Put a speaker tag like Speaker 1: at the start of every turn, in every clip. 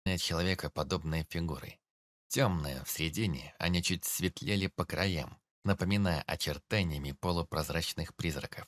Speaker 1: человекоподобные фигуры. Темные в середине, они чуть светлели по краям, напоминая очертаниями полупрозрачных призраков.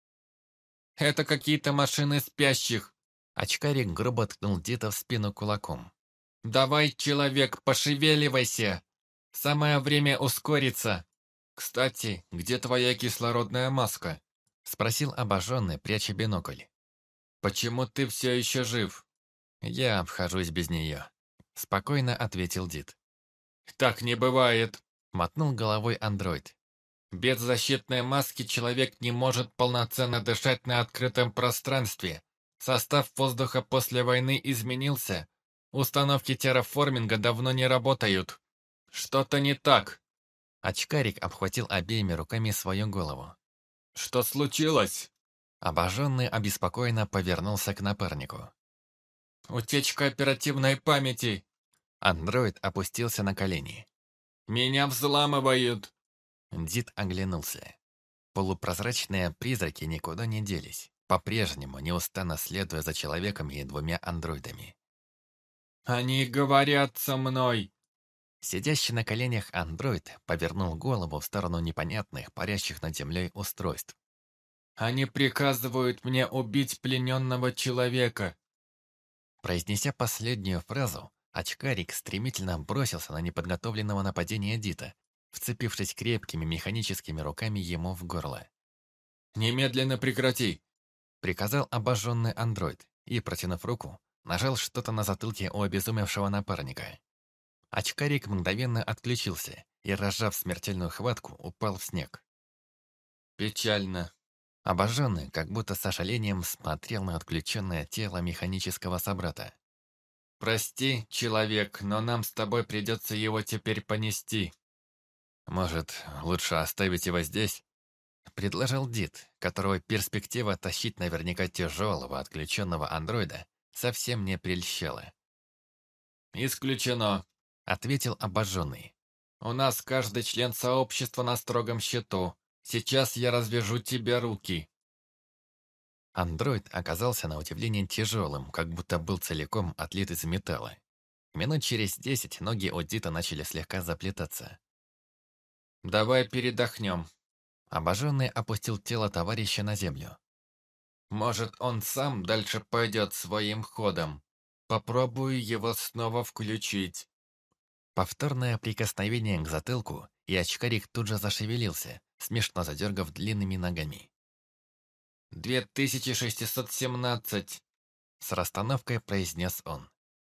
Speaker 1: «Это какие-то машины спящих!» Очкарик грубо ткнул Дита в спину кулаком. «Давай, человек, пошевеливайся! Самое время ускориться!» «Кстати, где твоя кислородная маска?» Спросил обожженный, пряча бинокль. «Почему ты все еще жив?» «Я обхожусь без нее», — спокойно ответил Дит. «Так не бывает», — мотнул головой андроид. «Без защитной маски человек не может полноценно дышать на открытом пространстве. Состав воздуха после войны изменился. Установки терраформинга давно не работают. Что-то не так». Очкарик обхватил обеими руками свою голову. «Что случилось?» Обожженный обеспокоенно повернулся к напарнику. «Утечка оперативной памяти!» Андроид опустился на колени. «Меня взламывают!» Дид оглянулся. Полупрозрачные призраки никуда не делись, по-прежнему неустанно следуя за человеком и двумя андроидами. «Они говорят со мной!» Сидящий на коленях андроид повернул голову в сторону непонятных, парящих над землей устройств. «Они приказывают мне убить плененного человека!» Произнеся последнюю фразу, очкарик стремительно бросился на неподготовленного нападения Дита, вцепившись крепкими механическими руками ему в горло. «Немедленно прекрати!» — приказал обожженный андроид и, протянув руку, нажал что-то на затылке у обезумевшего напарника. Очкарик мгновенно отключился и, разжав смертельную хватку, упал в снег. «Печально». Обожженный, как будто с сожалением, смотрел на отключенное тело механического собрата. «Прости, человек, но нам с тобой придется его теперь понести». «Может, лучше оставить его здесь?» — предложил Дид, которого перспектива тащить наверняка тяжелого отключенного андроида совсем не прельщала. «Исключено», — ответил обожженный. «У нас каждый член сообщества на строгом счету. Сейчас я развяжу тебе руки». Андроид оказался на удивление тяжелым, как будто был целиком отлит из металла. Минут через 10 ноги у Дита начали слегка заплетаться. «Давай передохнем». Обожженный опустил тело товарища на землю. «Может, он сам дальше пойдет своим ходом. Попробую его снова включить». Повторное прикосновение к затылку, и очкарик тут же зашевелился, смешно задергав длинными ногами. 2617, с расстановкой произнес он.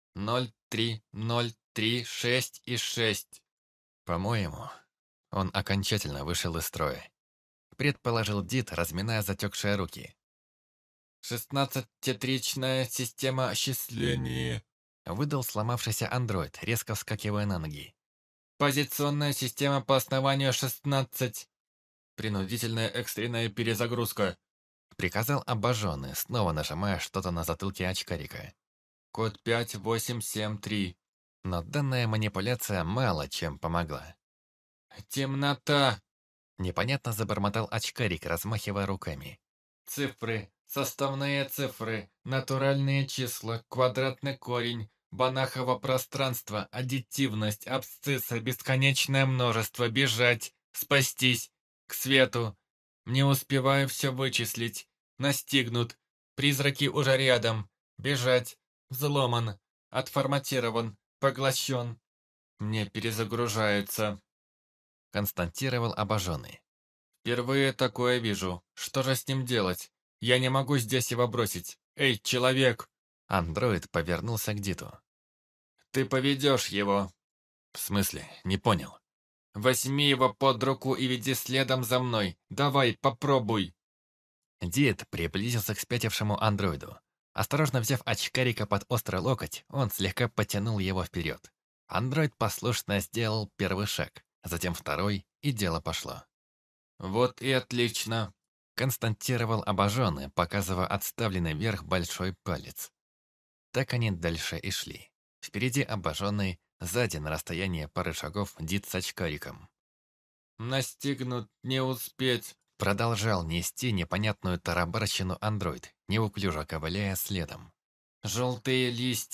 Speaker 1: 0303 и 6. По-моему, он окончательно вышел из строя. Предположил Дид, разминая затекшие руки. 16-тетричная система осчисления. Выдал сломавшийся андроид, резко вскакивая на ноги. Позиционная система по основанию 16. Принудительная экстренная перезагрузка. Приказал обожженный, снова нажимая что-то на затылке очкарика. Код 5873. Но данная манипуляция мало чем помогла. «Темнота!» Непонятно забормотал очкарик, размахивая руками. «Цифры, составные цифры, натуральные числа, квадратный корень, Банахово пространство, аддитивность, абсцисса, бесконечное множество, бежать, спастись, к свету. Не успеваю все вычислить. Настигнут. Призраки уже рядом. Бежать. Взломан. Отформатирован. Поглощен. Мне перезагружается. Констатировал обожженный. Впервые такое вижу. Что же с ним делать? Я не могу здесь его бросить. Эй, человек! Андроид повернулся к Диту. «Ты поведешь его». «В смысле? Не понял». «Возьми его под руку и веди следом за мной. Давай, попробуй». Дид приблизился к спятившему андроиду. Осторожно взяв очкарика под острый локоть, он слегка потянул его вперед. Андроид послушно сделал первый шаг, затем второй, и дело пошло. «Вот и отлично», — констатировал обожженный, показывая отставленный вверх большой палец. Так они дальше и шли. Впереди обожженный, сзади на расстоянии пары шагов Дид с очкариком. «Настигнут, не успеть!» Продолжал нести непонятную тарабарщину андроид, неуклюже ковыляя следом. «Желтые листья,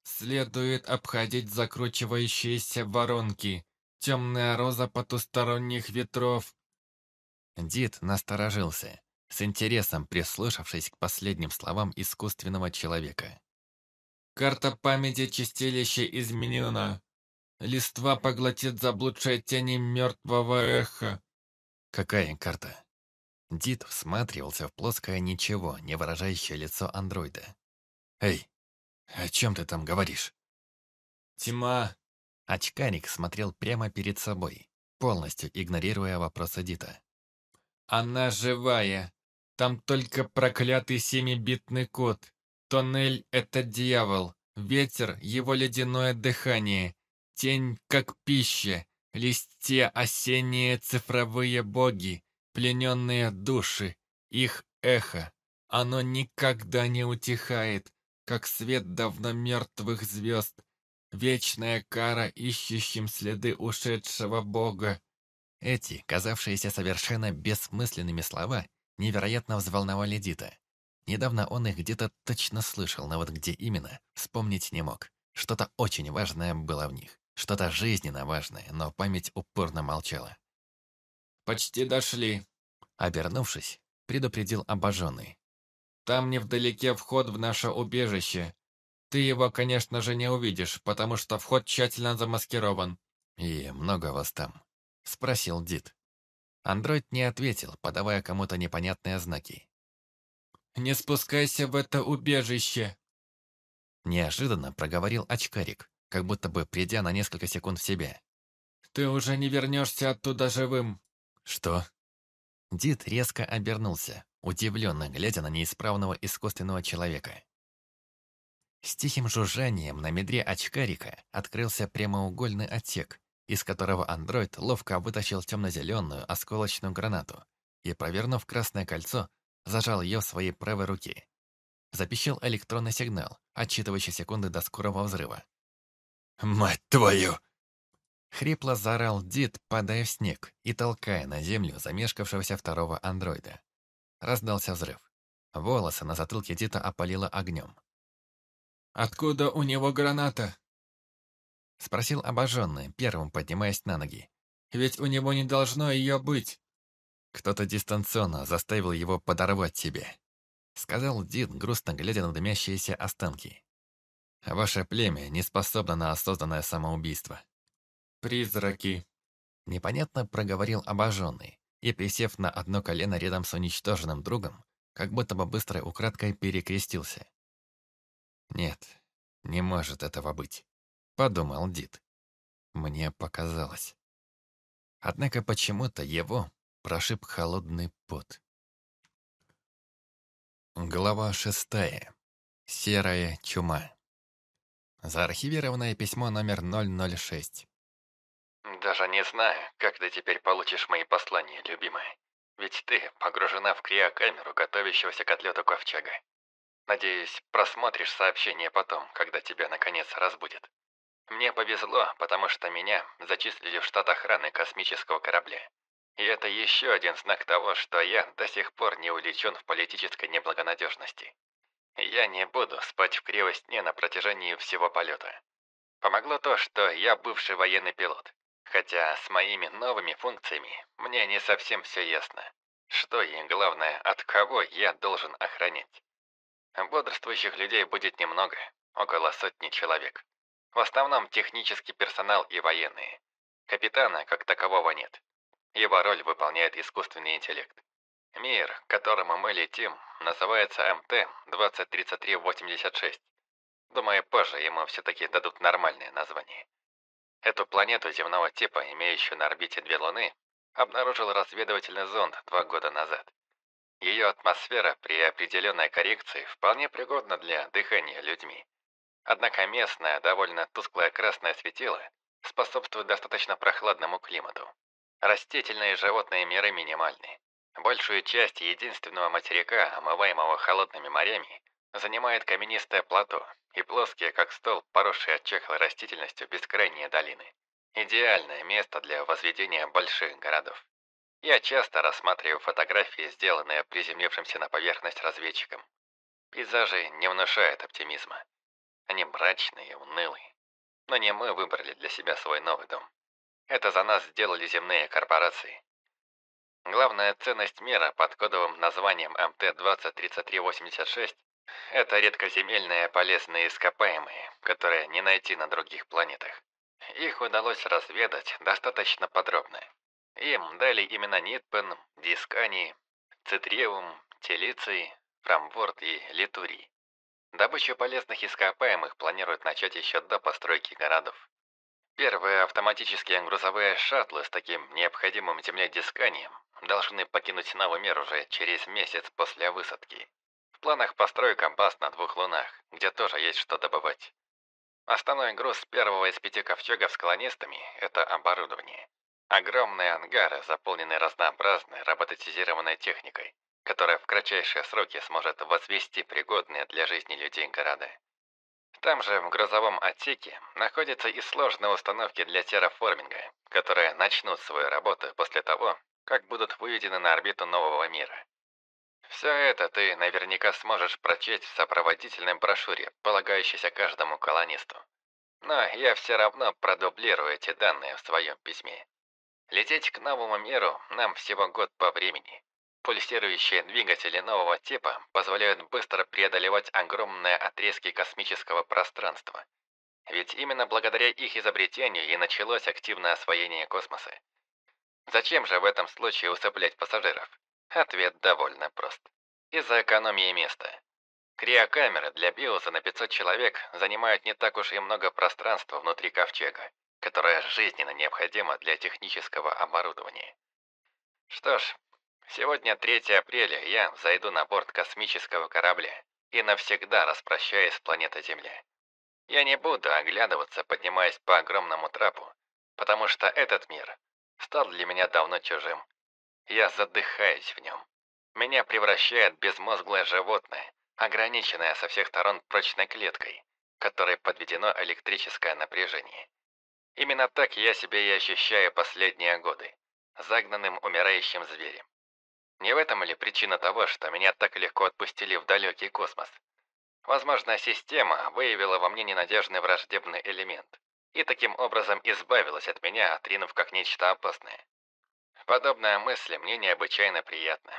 Speaker 1: Следует обходить закручивающиеся воронки. Темная роза потусторонних ветров. Дид насторожился, с интересом прислушавшись к последним словам искусственного человека. Карта памяти чистилища изменена. Листва поглотит заблудшие тени мертвого эха. Какая карта? Дид всматривался в плоское ничего, не выражающее лицо андроида. «Эй, о чем ты там говоришь?» «Тьма!» Очкарик смотрел прямо перед собой, полностью игнорируя вопросы Дита. «Она живая. Там только проклятый семибитный код. Тоннель — это дьявол. Ветер — его ледяное дыхание. Тень — как пища. Листья — осенние цифровые боги. Плененные души. Их эхо. Оно никогда не утихает, как свет давно мертвых звезд. Вечная кара ищущим следы ушедшего бога. Эти, казавшиеся совершенно бессмысленными слова, невероятно взволновали Дита. Недавно он их где-то точно слышал, но вот где именно, вспомнить не мог. Что-то очень важное было в них. Что-то жизненно важное, но память упорно молчала. «Почти дошли», — обернувшись, предупредил обожженный. «Там невдалеке вход в наше убежище. Ты его, конечно же, не увидишь, потому что вход тщательно замаскирован». «И много вас там?» — спросил Дид. Андроид не ответил, подавая кому-то непонятные знаки. «Не спускайся в это убежище!» Неожиданно проговорил очкарик, как будто бы придя на несколько секунд в себя. «Ты уже не вернешься оттуда живым!» «Что?» Дид резко обернулся, удивленно глядя на неисправного искусственного человека. С тихим жужжанием на медре очкарика открылся прямоугольный отсек, из которого андроид ловко вытащил темно-зеленую осколочную гранату и, провернув красное кольцо, зажал ее в своей правой руке. Запищал электронный сигнал, отсчитывающий секунды до скорого взрыва. «Мать твою!» Хрипло заорал Дид, падая в снег и толкая на землю замешкавшегося второго андроида. Раздался взрыв. Волосы на затылке Дита опалило огнем. «Откуда у него граната?» Спросил обожженный, первым поднимаясь на ноги. «Ведь у него не должно ее быть!» «Кто-то дистанционно заставил его подорвать себе», сказал Дид, грустно глядя на дымящиеся останки. «Ваше племя не способно на осознанное самоубийство». «Призраки», непонятно проговорил обожженный и, присев на одно колено рядом с уничтоженным другом, как будто бы быстрой украдкой перекрестился. «Нет, не может этого быть», — подумал Дид. Мне показалось. Однако почему-то его прошиб холодный пот. Глава 6. Серая чума. Заархивированное письмо номер 006. «Даже не знаю, как ты теперь получишь мои послания, любимая. Ведь ты погружена в криокамеру готовящегося к отлету ковчега. Надеюсь, просмотришь сообщение потом, когда тебя наконец разбудят. Мне повезло, потому что меня зачислили в штат охраны космического корабля. И это еще один знак того, что я до сих пор не увлечен в политической неблагонадежности. Я не буду спать в криосне на протяжении всего полета. Помогло то, что я бывший военный пилот. Хотя с моими новыми функциями мне не совсем все ясно. Что и, главное, от кого я должен охранять. Бодрствующих людей будет немного, около сотни человек. В основном технический персонал и военные. Капитана как такового нет. Его роль выполняет искусственный интеллект. Мир, к которому мы летим, называется МТ-203386. Думаю, позже ему все-таки дадут нормальное название. Эту планету земного типа, имеющую на орбите две Луны, обнаружил разведывательный зонд 2 года назад. Ее атмосфера при определенной коррекции вполне пригодна для дыхания людьми. Однако местное, довольно тусклое красное светило способствует достаточно прохладному климату. Растительные и животные миры минимальны. Большую часть единственного материка, омываемого холодными морями, занимает каменистое плато и плоские, как стол, поросшие от чахлой растительностью бескрайние долины. Идеальное место для возведения больших городов. Я часто рассматриваю фотографии, сделанные приземлившимся на поверхность разведчиком. Пейзажи не внушают оптимизма. Они мрачные и унылые. Но не мы выбрали для себя свой новый дом. Это за нас сделали земные корпорации. Главная ценность мира под кодовым названием МТ-203386 – это редкоземельные полезные ископаемые, которые не найти на других планетах. Их удалось разведать достаточно подробно. Им дали имена Нитпен, Дискани, Цитриум, Телиций, Фрамворд и Литурий. Добычу полезных ископаемых планируют начать еще до постройки городов. Первые автоматические грузовые шаттлы с таким необходимым Земле дисканием должны покинуть новый мир уже через месяц после высадки. В планах постройка баз на 2 лунах, где тоже есть что добывать. Основной груз первого из 5 ковчегов с колонистами – это оборудование. Огромные ангары, заполненные разнообразной роботизированной техникой, которая в кратчайшие сроки сможет возвести пригодные для жизни людей города. Там же, в грузовом отсеке, находятся и сложные установки для терраформинга, которые начнут свою работу после того, как будут выведены на орбиту нового мира. Все это ты наверняка сможешь прочесть в сопроводительной брошюре, полагающейся каждому колонисту. Но я все равно продублирую эти данные в своем письме. Лететь к новому миру нам всего год по времени. Пульсирующие двигатели нового типа позволяют быстро преодолевать огромные отрезки космического пространства. Ведь именно благодаря их изобретению и началось активное освоение космоса. Зачем же в этом случае усыплять пассажиров? Ответ довольно прост. Из-за экономии места. Криокамеры для биоса на 500 человек занимают не так уж и много пространства внутри ковчега, которое жизненно необходимо для технического оборудования. Что ж, сегодня 3 апреля, я зайду на борт космического корабля и навсегда распрощаюсь с планетой Земля. Я не буду оглядываться, поднимаясь по огромному трапу, потому что этот мир стал для меня давно чужим. Я задыхаюсь в нем. Меня превращает безмозглое животное, ограниченное со всех сторон прочной клеткой, которой подведено электрическое напряжение. Именно так я себя и ощущаю последние годы, загнанным умирающим зверем. Не в этом ли причина того, что меня так легко отпустили в далекий космос? Возможно, система выявила во мне ненадежный враждебный элемент и таким образом избавилась от меня, отринув как нечто опасное. Подобная мысль мне необычайно приятна.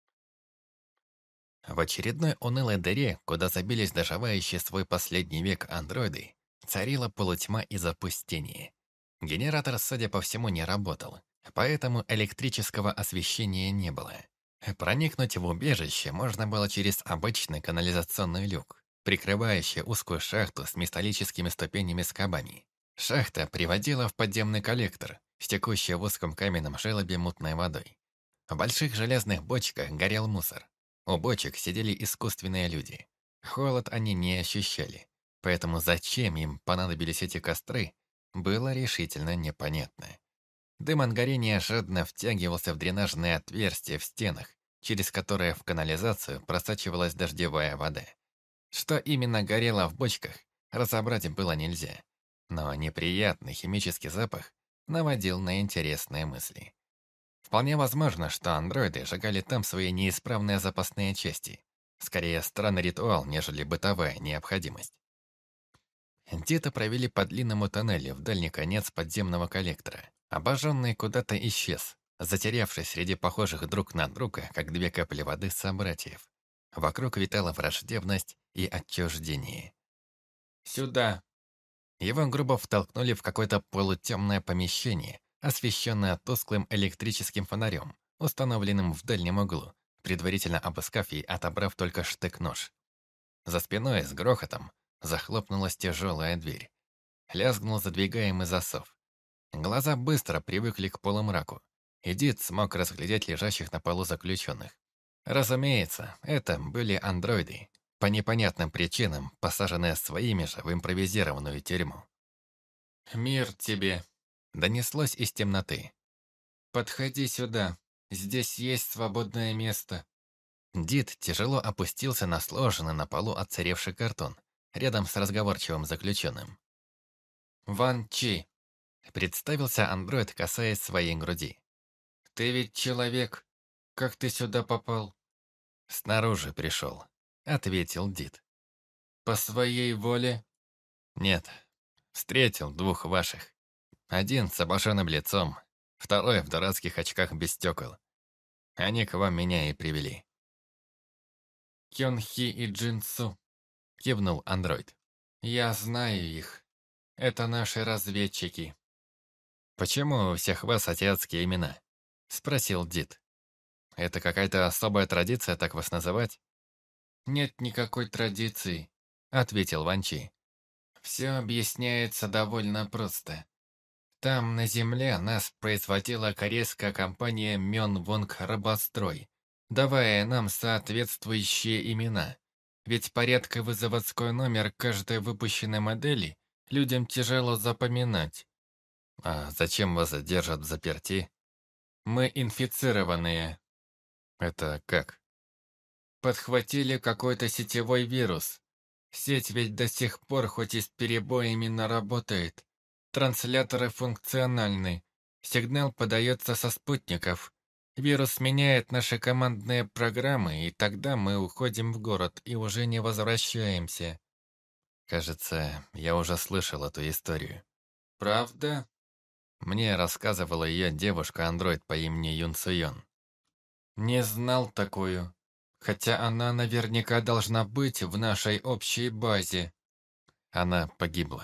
Speaker 1: В очередной унылой дыре, куда забились доживающие свой последний век андроиды, царила полутьма и запустение. Генератор, судя по всему, не работал, поэтому электрического освещения не было. Проникнуть в убежище можно было через обычный канализационный люк, прикрывающий узкую шахту с металлическими ступенями-скобами. Шахта приводила в подземный коллектор, с текущей в узком каменном желобе мутной водой. В больших железных бочках горел мусор. У бочек сидели искусственные люди. Холод они не ощущали, поэтому зачем им понадобились эти костры, было решительно непонятно. Дым от горения жадно втягивался в дренажные отверстия в стенах, через которые в канализацию просачивалась дождевая вода. Что именно горело в бочках, разобрать было нельзя. Но неприятный химический запах наводил на интересные мысли. Вполне возможно, что андроиды сжигали там свои неисправные запасные части. Скорее, странный ритуал, нежели бытовая необходимость. Где-то провели по длинному тоннелю в дальний конец подземного коллектора. Обожженный куда-то исчез, затерявшись среди похожих друг на друга, как 2 капли воды, собратьев. Вокруг витала враждебность и отчуждение. «Сюда!» Его грубо втолкнули в какое-то полутемное помещение, освещенное тусклым электрическим фонарем, установленным в дальнем углу, предварительно обыскав и отобрав только штык-нож. За спиной с грохотом захлопнулась тяжелая дверь. Лязгнул задвигаемый засов. Глаза быстро привыкли к полумраку, и Дид смог разглядеть лежащих на полу заключенных. Разумеется, это были андроиды, по непонятным причинам посаженные своими же в импровизированную тюрьму. «Мир тебе!» — донеслось из темноты. «Подходи сюда, здесь есть свободное место». Дид тяжело опустился на сложенный на полу отсыревший картон, рядом с разговорчивым заключенным. «Ван Чи», — представился андроид, касаясь своей груди. «Ты ведь человек. Как ты сюда попал?» «Снаружи пришел», — ответил Дид. «По своей воле?» Нет, встретил двух ваших. Один с обожженным лицом, второй в дурацких очках без стекол. Они к вам меня и привели.
Speaker 2: Кёнхи и Джинсу.
Speaker 1: Кивнул андроид.
Speaker 2: Я знаю их. Это наши разведчики.
Speaker 1: Почему у всех вас азиатские имена? Спросил Дид. Это какая-то особая традиция так вас называть?
Speaker 2: Нет никакой традиции.
Speaker 1: Ответил Ван Чи.
Speaker 2: Все объясняется довольно просто. Там, на земле, нас производила корейская компания Мёнвонг Рабострой, давая нам соответствующие имена. Ведь порядковый заводской номер каждой выпущенной модели людям тяжело запоминать.
Speaker 1: А зачем вас держат в заперти?
Speaker 2: Мы инфицированные.
Speaker 1: Это как?
Speaker 2: Подхватили какой-то сетевой вирус. Сеть ведь до сих пор, хоть и с перебоями, но работает. Трансляторы функциональны. Сигнал подается со спутников. Вирус меняет наши командные программы, и тогда мы уходим в город и уже не возвращаемся.
Speaker 1: Кажется, я уже слышал эту историю.
Speaker 2: Правда?
Speaker 1: Мне рассказывала ее девушка-андроид по имени Юн Суён.
Speaker 2: Не знал такую. Хотя она наверняка должна быть в нашей общей базе.
Speaker 1: Она погибла.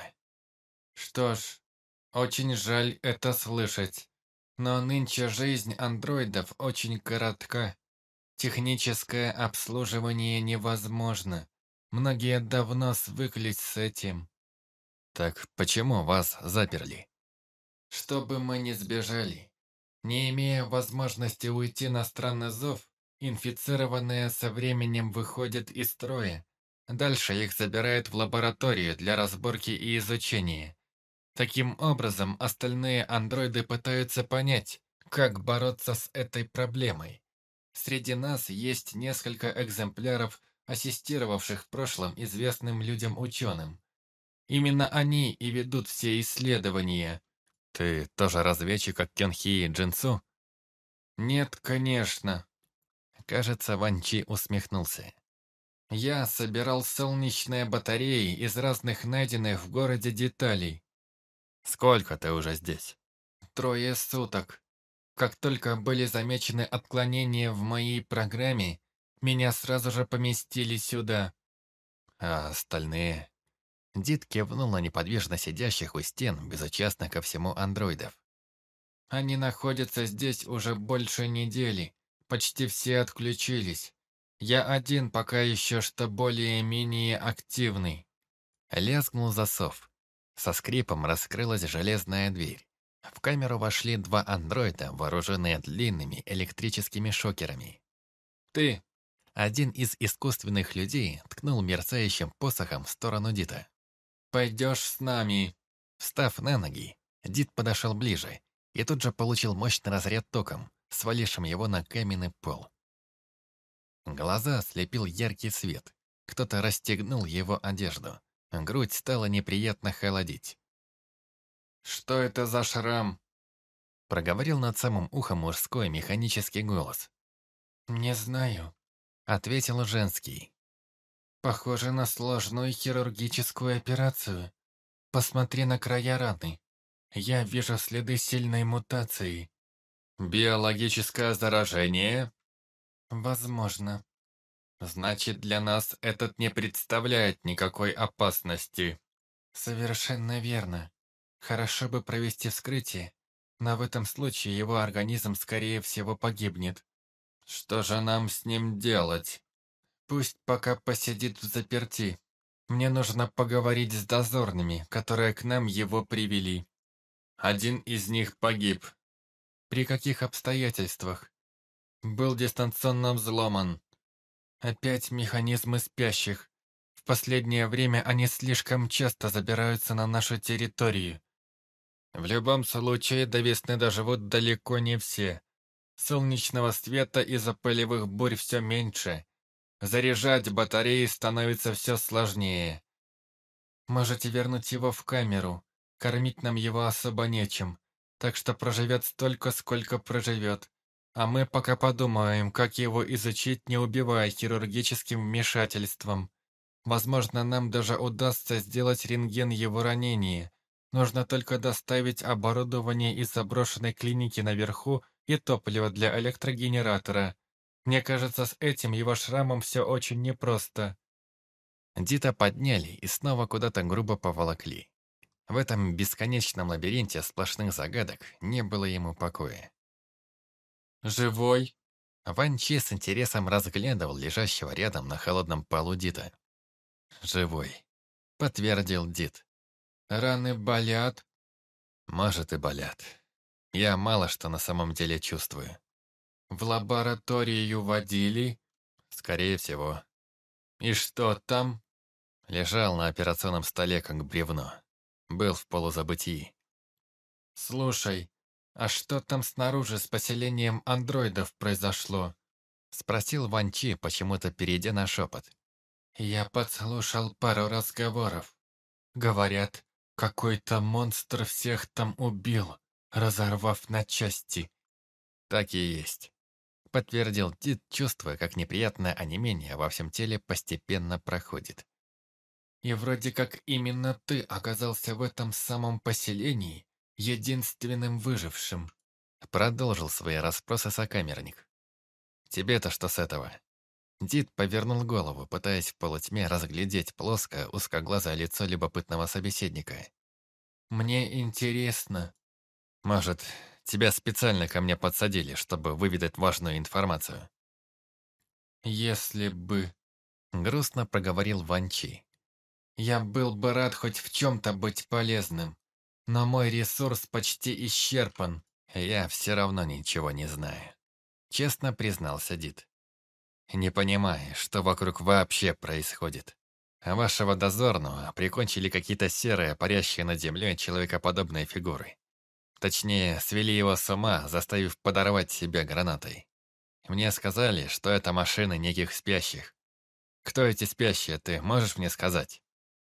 Speaker 2: Что ж, очень жаль это слышать. Но нынче жизнь андроидов очень коротка. Техническое обслуживание невозможно. Многие давно свыклись с этим.
Speaker 1: Так почему вас заперли?
Speaker 2: Чтобы мы не сбежали. Не имея возможности уйти на странный зов, инфицированные со временем выходят из строя. Дальше их забирают в лабораторию для разборки и изучения. Таким образом, остальные андроиды пытаются понять, как бороться с этой проблемой. Среди нас есть несколько экземпляров, ассистировавших в прошлом известным людям-ученым. Именно они и ведут все исследования.
Speaker 1: Ты тоже разведчик, как Кёнхи и Джинсу?
Speaker 2: Нет, конечно.
Speaker 1: Кажется, Ван Чи усмехнулся.
Speaker 2: Я собирал солнечные батареи из разных найденных в городе деталей.
Speaker 1: Сколько ты уже здесь?
Speaker 2: 3 суток. Как только были замечены отклонения в моей программе, меня сразу же поместили сюда.
Speaker 1: А остальные? Дид кивнул на неподвижно сидящих у стен, безучастно ко всему андроидов.
Speaker 2: Они находятся здесь уже больше недели. Почти все отключились. Я один пока еще что более-менее активный.
Speaker 1: Лязгнул засов. Со скрипом раскрылась железная дверь. В камеру вошли два андроида, вооруженные длинными электрическими шокерами.
Speaker 2: Ты,
Speaker 1: Один из искусственных людей ткнул мерцающим посохом в сторону Дита.
Speaker 2: пойдешь с нами.
Speaker 1: Встав на ноги, Дит подошел ближе и тут же получил мощный разряд током, свалившим его на каменный пол. Глаза слепил яркий свет. Кто-то расстегнул его одежду. Грудь стала неприятно холодить.
Speaker 2: Что это за шрам?
Speaker 1: Проговорил над самым ухом мужской механический голос.
Speaker 2: Не знаю.
Speaker 1: Ответил женский.
Speaker 2: Похоже на сложную хирургическую операцию. Посмотри на края раны. Я вижу следы сильной мутации.
Speaker 1: Биологическое заражение?
Speaker 2: Возможно.
Speaker 1: Значит, для нас этот не представляет никакой опасности.
Speaker 2: Совершенно верно. Хорошо бы провести вскрытие, но в этом случае его организм, скорее всего, погибнет.
Speaker 1: Что же нам с ним делать?
Speaker 2: Пусть пока посидит взаперти. Мне нужно поговорить с дозорными, которые к нам его привели.
Speaker 1: Один из них погиб.
Speaker 2: При каких обстоятельствах? Был дистанционно взломан. Опять механизмы спящих. В последнее время они слишком часто забираются на нашу территорию. В любом случае, до весны доживут далеко не все. Солнечного света из-за пылевых бурь все меньше. Заряжать батареи становится все сложнее. Можете вернуть его в камеру. Кормить нам его особо нечем. Так что проживет столько, сколько проживет. А мы пока подумаем, как его изучить, не убивая хирургическим вмешательством. Возможно, нам даже удастся сделать рентген его ранения. Нужно только доставить оборудование из заброшенной клиники наверху и топливо для электрогенератора. Мне кажется, с этим его шрамом все очень непросто».
Speaker 1: Дита подняли и снова куда-то грубо поволокли. В этом бесконечном лабиринте сплошных загадок не было ему покоя.
Speaker 2: «Живой?»
Speaker 1: Ван Чи с интересом разглядывал лежащего рядом на холодном полу Дита. «Живой», — подтвердил Дит.
Speaker 2: «Раны болят?»
Speaker 1: «Может, и болят. Я мало что на самом деле чувствую».
Speaker 2: «В лабораторию водили?»
Speaker 1: «Скорее всего».
Speaker 2: «И что там?»
Speaker 1: Лежал на операционном столе, как бревно. Был в полузабытии.
Speaker 2: «Слушай, а что там снаружи с поселением андроидов произошло?»
Speaker 1: Спросил Ван Чи, почему-то перейдя на шепот.
Speaker 2: «Я подслушал пару разговоров. Говорят, какой-то монстр всех там убил, разорвав на части».
Speaker 1: «Так и есть», — подтвердил Дид, чувствуя, как неприятное онемение во всем теле постепенно проходит.
Speaker 2: «И вроде как именно ты оказался в этом самом поселении, единственным выжившим».
Speaker 1: Продолжил свои расспросы сокамерник. «Тебе-то что с этого?» Дид повернул голову, пытаясь в полутьме разглядеть плоское, узкоглазое лицо любопытного собеседника.
Speaker 2: «Мне интересно».
Speaker 1: «Может, тебя специально ко мне подсадили, чтобы выведать важную информацию?»
Speaker 2: «Если бы...»
Speaker 1: Грустно проговорил Ван Чи.
Speaker 2: «Я был бы рад хоть в чем-то быть полезным, но мой ресурс почти исчерпан».
Speaker 1: «Я все равно ничего не знаю», — честно признался Дид. «Не понимаю, что вокруг вообще происходит. А вашего дозорного прикончили какие-то серые, парящие над землей человекоподобные фигуры. Точнее, свели его с ума, заставив подорвать себя гранатой. Мне сказали, что это машины неких спящих. Кто эти спящие, ты можешь мне сказать?»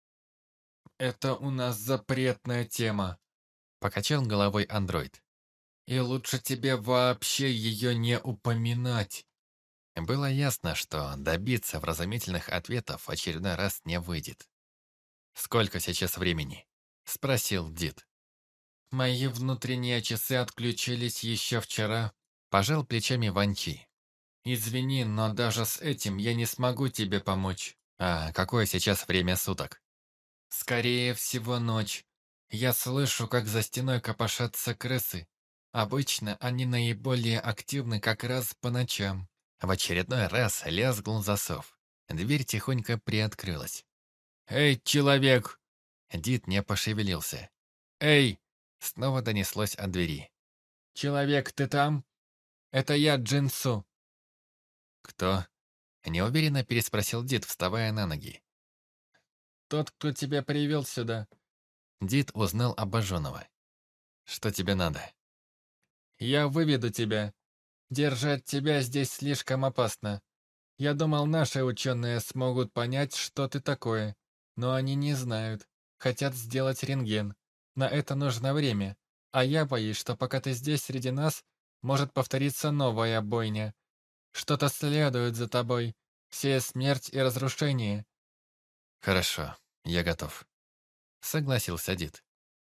Speaker 2: «Это у нас запретная тема,
Speaker 1: Покачал головой андроид.
Speaker 2: и лучше тебе вообще ее не упоминать».
Speaker 1: Было ясно, что добиться вразумительных ответов в очередной раз не выйдет. «Сколько сейчас времени?» — спросил Дид.
Speaker 2: «Мои внутренние часы отключились еще вчера.
Speaker 1: Пожал плечами Ван Чи.
Speaker 2: Извини, но даже с этим я не смогу тебе помочь.
Speaker 1: «А какое сейчас время суток?»
Speaker 2: Скорее всего, ночь. Я слышу, как за стеной копошатся крысы. Обычно они наиболее активны как раз по ночам».
Speaker 1: В очередной раз лязгнул засов. Дверь тихонько приоткрылась.
Speaker 2: «Эй, человек!
Speaker 1: Дид не пошевелился.
Speaker 2: Эй,
Speaker 1: Снова донеслось от двери.
Speaker 2: человек, ты там? Это я, Джинсу».
Speaker 1: «Кто?» Неуверенно переспросил Дид, вставая на ноги.
Speaker 2: «Тот, кто тебя привел сюда».
Speaker 1: Дид узнал обожженного. «Что тебе надо?»
Speaker 2: «Я выведу тебя. Держать тебя здесь слишком опасно. Я думал, наши ученые смогут понять, что ты такое, но они не знают. Хотят сделать рентген. На это нужно время. А я боюсь, что пока ты здесь среди нас, может повториться новая бойня. Что-то следует за тобой. Все смерть и разрушение».
Speaker 1: «Хорошо, я готов», — согласился Дид.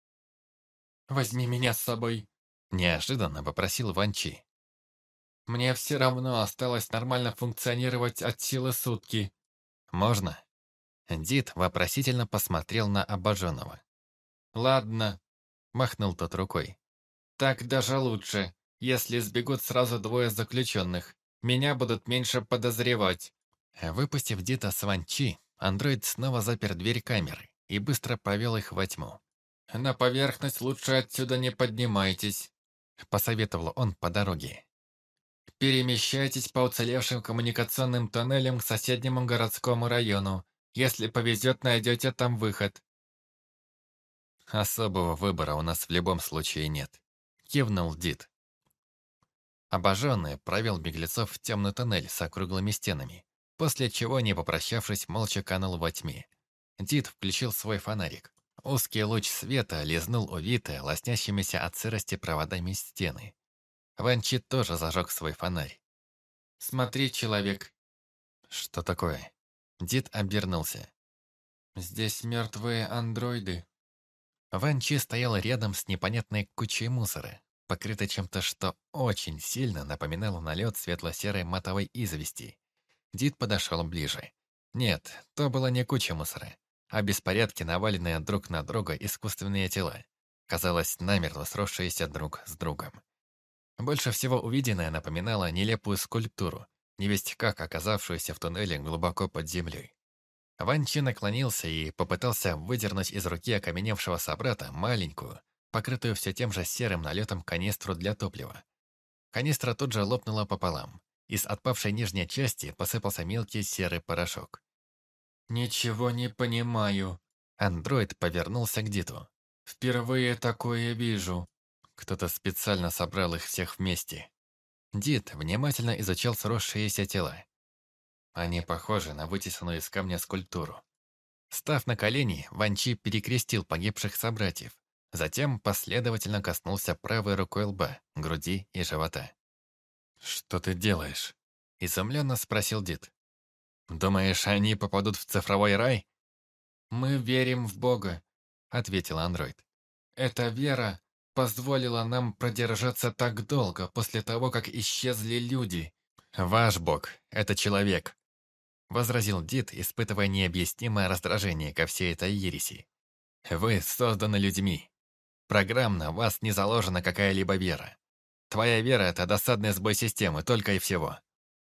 Speaker 2: «Возьми меня с собой.
Speaker 1: Неожиданно попросил Ван Чи.
Speaker 2: Мне все равно осталось нормально функционировать от силы сутки».
Speaker 1: «Можно?» Дид вопросительно посмотрел на обожженного.
Speaker 2: «Ладно,
Speaker 1: Махнул тот рукой.
Speaker 2: так даже лучше. Если сбегут сразу двое заключенных, меня будут меньше подозревать».
Speaker 1: Выпустив Дита с Ван Чи, андроид снова запер дверь камеры и быстро повел их во тьму.
Speaker 2: «На поверхность лучше отсюда не поднимайтесь.
Speaker 1: Посоветовал он по дороге.
Speaker 2: Перемещайтесь по уцелевшим коммуникационным тоннелям к соседнему городскому району. Если повезет, найдете там выход».
Speaker 1: «Особого выбора у нас в любом случае нет», — кивнул Дид. Обожженный провел беглецов в темный тоннель с округлыми стенами, после чего, не попрощавшись, молча канул во тьме. Дид включил свой фонарик. Узкий луч света лизнул увитые, лоснящимися от сырости проводами стены. Ван Чи тоже зажег свой фонарь.
Speaker 2: «Смотри, человек».
Speaker 1: «Что такое?» Дид обернулся.
Speaker 2: Здесь мертвые андроиды.
Speaker 1: Ван Чи стоял рядом с непонятной кучей мусора, покрытой чем-то, что очень сильно напоминало налет светло-серой матовой извести. Дид подошел ближе. Нет, то было не куча мусора, а беспорядки, наваленные друг на друга искусственные тела. Казалось, намертво сросшиеся друг с другом. Больше всего увиденное напоминало нелепую скульптуру, невесть как оказавшуюся в туннеле глубоко под землей. Ван Чи наклонился и попытался выдернуть из руки окаменевшего собрата маленькую, покрытую все тем же серым налетом канистру для топлива. Канистра тут же лопнула пополам. Из отпавшей нижней части посыпался мелкий серый порошок.
Speaker 2: «Ничего не понимаю».
Speaker 1: Андроид повернулся к Диту.
Speaker 2: «Впервые такое вижу».
Speaker 1: Кто-то специально собрал их всех вместе. Дит внимательно изучал сросшиеся тела. Они похожи на вытесанную из камня скульптуру. Став на колени, Ван Чи перекрестил погибших собратьев. Затем последовательно коснулся правой рукой лба, груди и живота. «Что ты делаешь?» – изумленно спросил Дит. «Думаешь, они попадут в цифровой рай?»
Speaker 2: «Мы верим в Бога»,
Speaker 1: – ответил андроид.
Speaker 2: «Эта вера позволила нам продержаться так долго после того, как исчезли люди».
Speaker 1: «Ваш Бог – это человек», – возразил Дит, испытывая необъяснимое раздражение ко всей этой ереси. «Вы созданы людьми. Программно в вас не заложена какая-либо вера. Твоя вера – это досадный сбой системы, только и всего».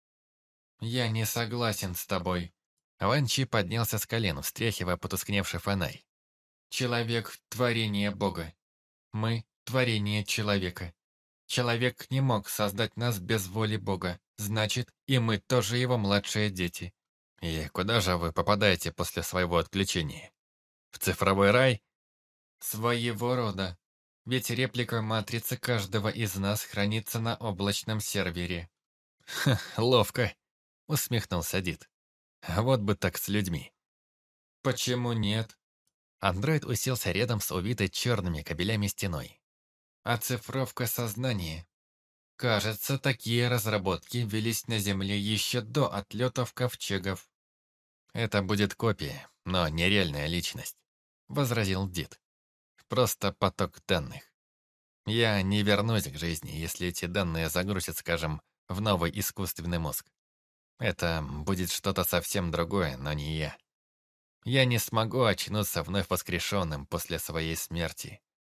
Speaker 2: «Я не согласен с тобой».
Speaker 1: Ван Чи поднялся с колен, встряхивая потускневший фонарь.
Speaker 2: «Человек – творение Бога. Мы – творение человека. Человек не мог создать нас без воли Бога. Значит, и мы тоже его младшие дети».
Speaker 1: «И куда же вы попадаете после своего отключения? В цифровой рай?»
Speaker 2: «Своего рода. Ведь реплика матрицы каждого из нас хранится на облачном сервере».
Speaker 1: «Ловко», — усмехнулся Дид. «Вот бы так с людьми».
Speaker 2: «Почему нет?»
Speaker 1: Андроид уселся рядом с увитой черными кабелями стеной.
Speaker 2: Оцифровка сознания. Кажется, такие разработки велись на Земле еще до отлетов ковчегов.
Speaker 1: «Это будет копия, но нереальная личность», — возразил Дид. «Просто поток данных. Я не вернусь к жизни, если эти данные загрузят, скажем, в новый искусственный мозг. Это будет что-то совсем другое, но не я. Я не смогу очнуться вновь воскрешенным после своей смерти».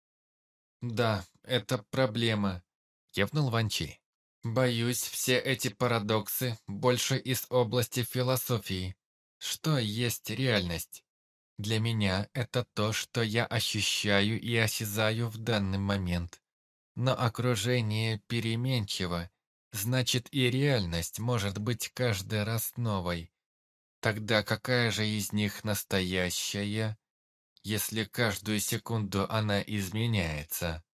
Speaker 2: «Да, это проблема»,
Speaker 1: — кивнул Ван Чи.
Speaker 2: «Боюсь, все эти парадоксы больше из области философии. Что есть реальность? Для меня это то, что я ощущаю и осязаю в данный момент. Но окружение переменчиво, значит и реальность может быть каждый раз новой. Тогда какая же из них настоящая, если каждую секунду она изменяется?»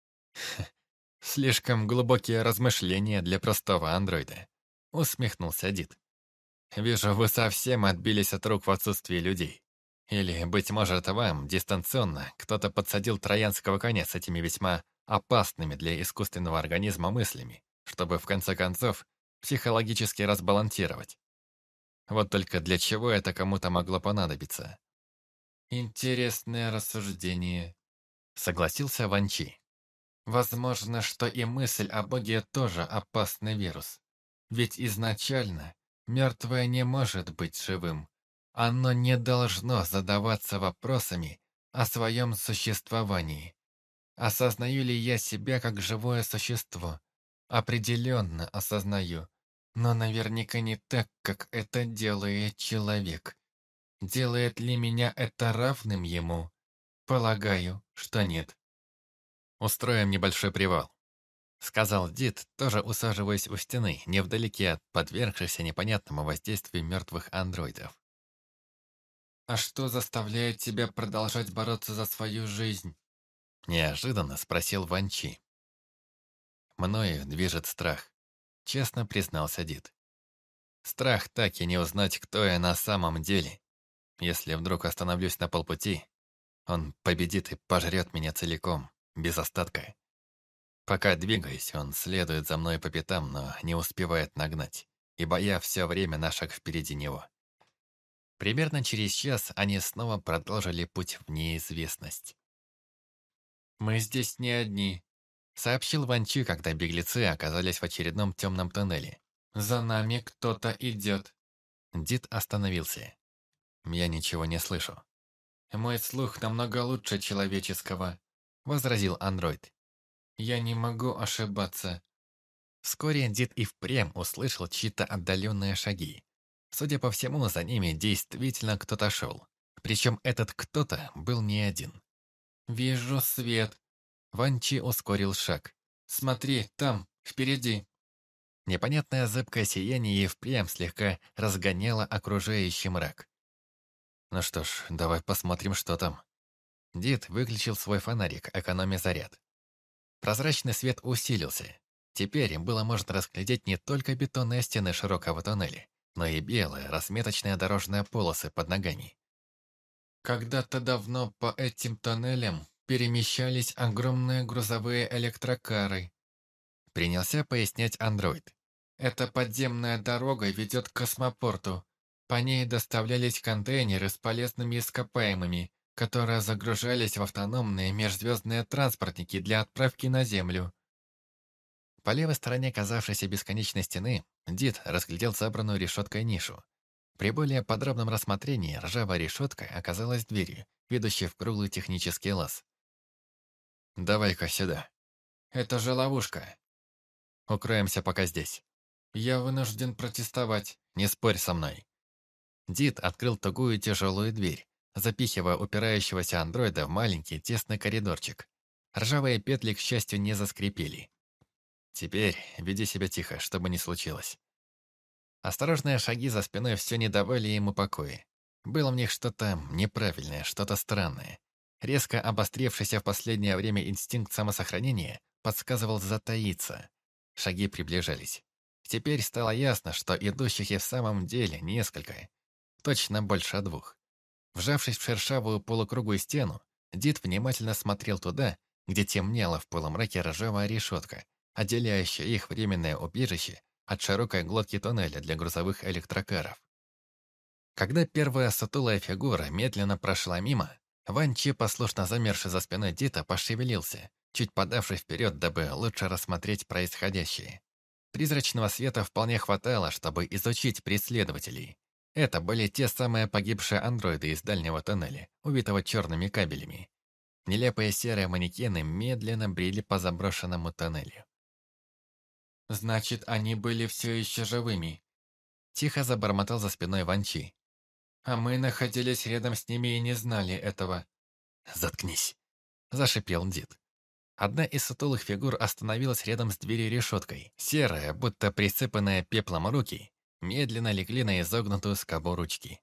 Speaker 1: «Слишком глубокие размышления для простого андроида», — усмехнулся Дид. «Вижу, вы совсем отбились от рук в отсутствии людей. Или, быть может, вам, дистанционно, кто-то подсадил троянского коня с этими весьма опасными для искусственного организма мыслями, чтобы, в конце концов, психологически разбалансировать. Вот только для чего это кому-то могло понадобиться?»
Speaker 2: «Интересное рассуждение»,
Speaker 1: — согласился Ван Чи.
Speaker 2: «Возможно, что и мысль о Боге тоже опасный вирус. Ведь изначально мертвое не может быть живым. Оно не должно задаваться вопросами о своем существовании. Осознаю ли я себя как живое существо? Определенно осознаю, но наверняка не так, как это делает человек. Делает ли меня это равным ему? Полагаю, что нет».
Speaker 1: «Устроим небольшой привал», — сказал Дид, тоже усаживаясь у стены, невдалеке от подвергшихся непонятному воздействию мертвых андроидов.
Speaker 2: «А что заставляет тебя продолжать бороться за свою жизнь?»
Speaker 1: — неожиданно спросил Ван Чи. «Мною движет страх», — честно признался Дид. «Страх так и не узнать, кто я на самом деле. Если вдруг остановлюсь на полпути, он победит и пожрет меня целиком, без остатка. Пока двигаюсь, он следует за мной по пятам, но не успевает нагнать, ибо я все время на шаг впереди него. Примерно через час они снова продолжили путь в неизвестность.
Speaker 2: «Мы здесь не одни», —
Speaker 1: сообщил Ван Чи, когда беглецы оказались в очередном темном тоннеле.
Speaker 2: «За нами кто-то идет».
Speaker 1: Дид остановился. «Я ничего не слышу»,
Speaker 2: «Мой слух намного лучше человеческого»,
Speaker 1: — возразил андроид.
Speaker 2: «Я не могу ошибаться».
Speaker 1: Вскоре Дид и впрямь услышал чьи-то отдаленные шаги. Судя по всему, за ними действительно кто-то шел. Причем этот кто-то был не один.
Speaker 2: «Вижу свет».
Speaker 1: Ван Чи ускорил шаг.
Speaker 2: «Смотри, там, впереди».
Speaker 1: Непонятное зыбкое сияние и впрямь слегка разгоняло окружающий мрак. Ну что ж, давай посмотрим, что там. Дид выключил свой фонарик, экономя заряд. Прозрачный свет усилился. Теперь было можно разглядеть не только бетонные стены широкого тоннеля, но и белые, разметочные дорожные полосы под ногами.
Speaker 2: Когда-то давно по этим тоннелям перемещались огромные грузовые электрокары.
Speaker 1: Принялся пояснять андроид.
Speaker 2: Эта подземная дорога ведет к космопорту. По ней доставлялись контейнеры с полезными ископаемыми, которые загружались в автономные межзвездные транспортники для отправки на Землю.
Speaker 1: По левой стороне казавшейся бесконечной стены Дид разглядел забранную решеткой нишу. При более подробном рассмотрении ржавая решетка оказалась дверью, ведущей в круглый технический лаз. «Давай-ка сюда.
Speaker 2: Это же ловушка.
Speaker 1: Укроемся пока здесь.
Speaker 2: Я вынужден протестовать.
Speaker 1: Не спорь со мной». Дид открыл тугую тяжелую дверь, запихивая упирающегося андроида в маленький тесный коридорчик. Ржавые петли, к счастью, не заскрипели. «Теперь веди себя тихо, чтобы не случилось». Осторожные шаги за спиной все не давали ему покоя. Было в них что-то неправильное, что-то странное. Резко обострившийся в последнее время инстинкт самосохранения подсказывал затаиться. Шаги приближались. Теперь стало ясно, что идущих и в самом деле несколько. Точно больше двух. Вжавшись в шершавую полукруглую стену, Дид внимательно смотрел туда, где темнела в полумраке ржавая решетка, отделяющая их временное убежище от широкой глотки тоннеля для грузовых электрокаров. Когда первая сутулая фигура медленно прошла мимо, Ван Чи, послушно замерший за спиной Дита, пошевелился, чуть подавшись вперед, дабы лучше рассмотреть происходящее. Призрачного света вполне хватало, чтобы изучить преследователей. Это были те самые погибшие андроиды из дальнего тоннеля, увитого черными кабелями. Нелепые серые манекены медленно брели по заброшенному тоннелю.
Speaker 2: Значит, они были все еще живыми.
Speaker 1: Тихо забормотал за спиной Ван Чи.
Speaker 2: А мы находились рядом с ними и не знали этого.
Speaker 1: «Заткнись!» – зашипел Дид. Одна из сутулых фигур остановилась рядом с дверью-решеткой. Серая, будто присыпанная пеплом руки, медленно легли на изогнутую скобу ручки.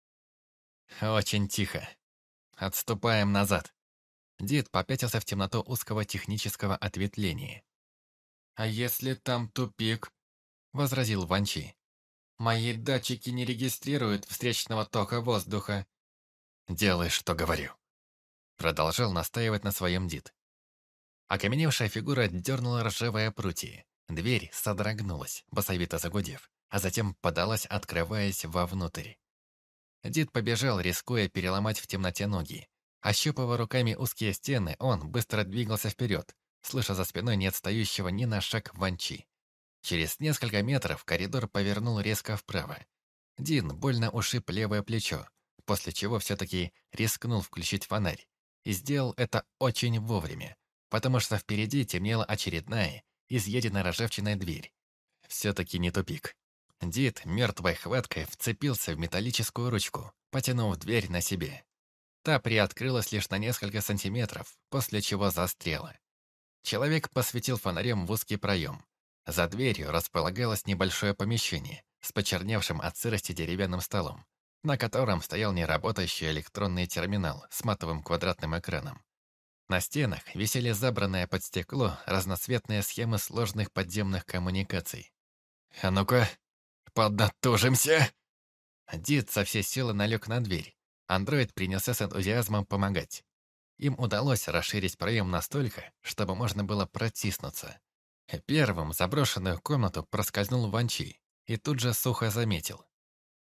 Speaker 1: «Очень тихо. Отступаем назад». Дид попятился в темноту узкого технического ответвления.
Speaker 2: «А если там тупик?»
Speaker 1: – возразил Ван Чи.
Speaker 2: «Мои датчики не регистрируют встречного тока воздуха».
Speaker 1: «Делай, что говорю», – продолжал настаивать на своем Дид. Окаменевшая фигура дернула ржавое прутье. Дверь содрогнулась, басовито загудев, а затем подалась, открываясь вовнутрь. Дид побежал, рискуя переломать в темноте ноги. Ощупывая руками узкие стены, он быстро двигался вперед, слыша за спиной не отстающего ни на шаг Ван Чи. Через несколько метров коридор повернул резко вправо. Дин больно ушиб левое плечо, после чего все-таки рискнул включить фонарь. И сделал это очень вовремя, потому что впереди темнела очередная, изъеденная ржавчиной дверь. Все-таки не тупик. Дид мертвой хваткой вцепился в металлическую ручку, потянув дверь на себе. Та приоткрылась лишь на несколько сантиметров, после чего застряла. Человек посветил фонарем в узкий проем. За дверью располагалось небольшое помещение с почерневшим от сырости деревянным столом, на котором стоял неработающий электронный терминал с матовым квадратным экраном. На стенах висели забранные под стекло разноцветные схемы сложных подземных коммуникаций. «А ну-ка, поднатужимся!» Дид со всей силы налег на дверь. Андроид принялся с энтузиазмом помогать. Им удалось расширить проем настолько, чтобы можно было протиснуться. Первым в заброшенную комнату проскользнул Ван Чи и тут же сухо заметил.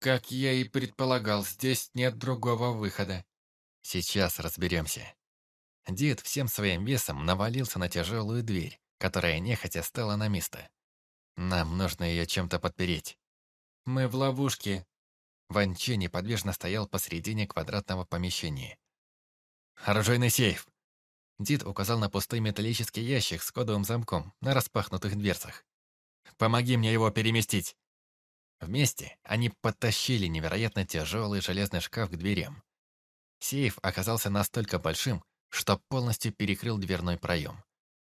Speaker 2: Как я и предполагал, здесь нет другого выхода.
Speaker 1: Сейчас разберемся. Дед всем своим весом навалился на тяжелую дверь, которая нехотя стала на место. Нам нужно ее чем-то подпереть.
Speaker 2: Мы в ловушке.
Speaker 1: Ван Че неподвижно стоял посредине квадратного помещения. «Оружейный сейф!» Дид указал на пустой металлический ящик с кодовым замком на распахнутых дверцах. «Помоги мне его переместить!» Вместе они подтащили невероятно тяжелый железный шкаф к дверям. Сейф оказался настолько большим, что полностью перекрыл дверной проем.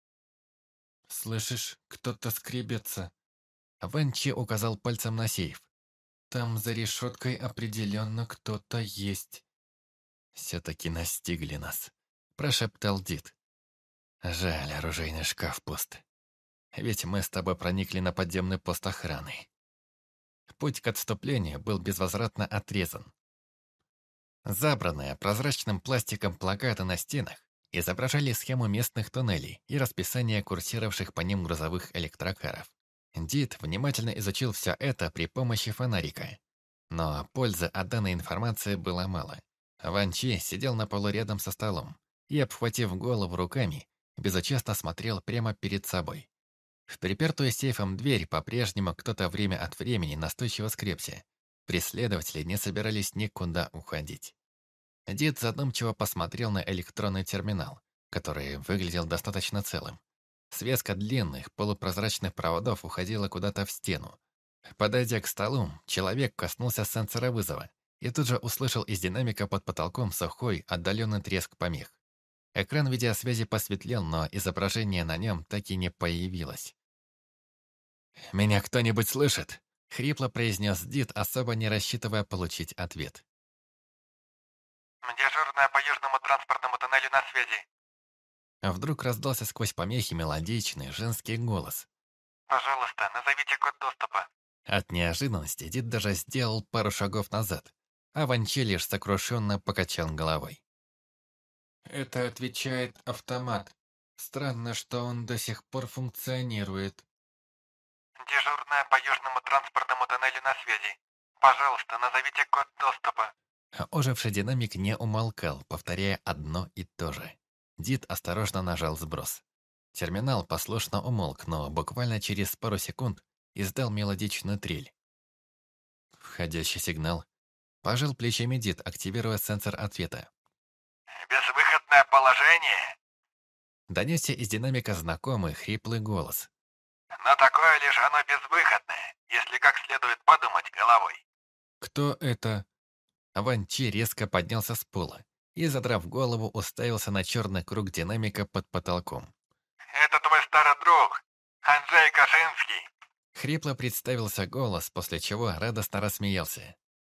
Speaker 2: «Слышишь, кто-то скребется?»
Speaker 1: Ван Че указал пальцем на сейф.
Speaker 2: «Там за решеткой определенно кто-то есть».
Speaker 1: «Все-таки настигли нас», – прошептал Дид. «Жаль, оружейный шкаф пуст. Ведь мы с тобой проникли на подземный пост охраны». Путь к отступлению был безвозвратно отрезан. Забранные прозрачным пластиком плакаты на стенах изображали схему местных туннелей и расписание курсировавших по ним грузовых электрокаров. Дид внимательно изучил все это при помощи фонарика. Но пользы от данной информации было мало. Ван Чи сидел на полу рядом со столом и, обхватив голову руками, безучастно смотрел прямо перед собой. В припертую сейфом дверь по-прежнему кто-то время от времени настойчиво скребся. Преследователи не собирались никуда уходить. Дед задумчиво посмотрел на электронный терминал, который выглядел достаточно целым. Связка длинных, полупрозрачных проводов уходила куда-то в стену. Подойдя к столу, человек коснулся сенсора вызова и тут же услышал из динамика под потолком сухой, отдаленный треск помех. Экран видеосвязи посветлел, но изображение на нем так и не появилось. «Меня кто-нибудь слышит?» — хрипло произнес Дид, особо не рассчитывая получить ответ.
Speaker 3: «Дежурная по южному транспортному тоннелю на связи».
Speaker 1: Вдруг раздался сквозь помехи мелодичный женский голос.
Speaker 3: «Пожалуйста, назовите код доступа».
Speaker 1: От неожиданности Дид даже сделал пару шагов назад, а Ван Че лишь сокрушенно покачал головой.
Speaker 2: Это отвечает автомат. Странно, что он до сих пор функционирует.
Speaker 3: «Дежурная по южному транспортному тоннелю на связи. Пожалуйста, назовите код доступа».
Speaker 1: Оживший динамик не умолкал, повторяя одно и то же. Дид осторожно нажал сброс. Терминал послушно умолк, но буквально через пару секунд издал мелодичную трель. Входящий сигнал. Пожал плечами Дид, активируя сенсор ответа.
Speaker 3: «Безвыходное положение?»
Speaker 1: Донесся из динамика знакомый хриплый голос.
Speaker 3: «Но такое лишь оно безвыходное, если как следует подумать головой».
Speaker 2: Кто это?
Speaker 1: Ван Чи резко поднялся с пола и, задрав голову, уставился на черный круг динамика под потолком.
Speaker 3: «Это твой старый друг, Анджей Кашинский».
Speaker 1: Хрипло представился голос, после чего радостно рассмеялся.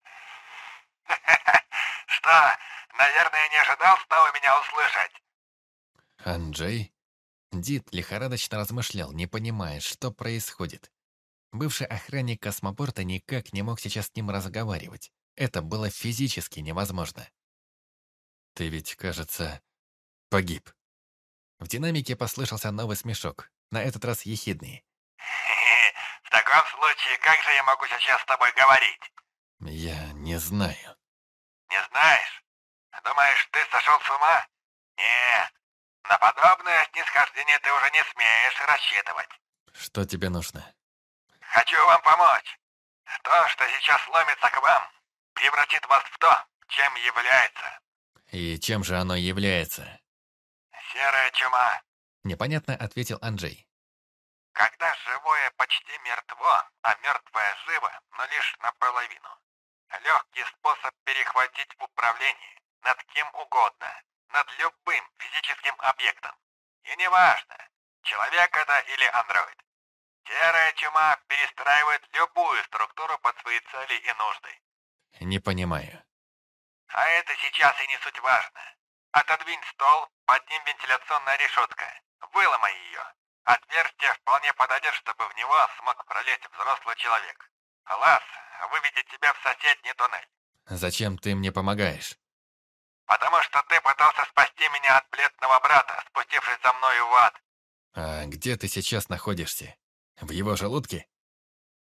Speaker 3: «Что, наверное, не ожидал снова меня услышать?»
Speaker 1: «Анджей?» Дид лихорадочно размышлял, не понимая, что происходит. Бывший охранник космопорта никак не мог сейчас с ним разговаривать. Это было физически невозможно. «Ты ведь, кажется, погиб». В динамике послышался новый смешок, на этот раз ехидный.
Speaker 3: «В таком случае, как же я могу сейчас с тобой говорить?»
Speaker 1: «Я не знаю».
Speaker 3: «Не знаешь? Думаешь, ты сошел с ума? Нет, на подобное снисхождение ты уже не смеешь рассчитывать.
Speaker 1: «Что тебе нужно?»
Speaker 3: Хочу вам помочь. То, что сейчас ломится к вам, превратит вас в то, чем является.
Speaker 1: «И чем же оно является?»
Speaker 3: Серая чума.
Speaker 1: Непонятно ответил Анджей.
Speaker 3: Когда живое почти мертво, а мертвое живо, но лишь наполовину. Легкий способ перехватить управление над кем угодно, над любым физическим объектом. И неважно, человек это или андроид. Серая чума перестраивает любую структуру под свои цели и нужды.
Speaker 1: «Не понимаю».
Speaker 3: А это сейчас и не суть важно. Отодвинь стол, под ним вентиляционная решетка. Выломай ее. Отверстие вполне подойдет, чтобы в него смог пролезть взрослый человек. Лаз выведет тебя в соседний туннель.
Speaker 1: «Зачем ты мне помогаешь?»
Speaker 3: Потому что ты пытался спасти меня от бледного брата, спустившись за мною в ад.
Speaker 1: «А где ты сейчас находишься? В его желудке?»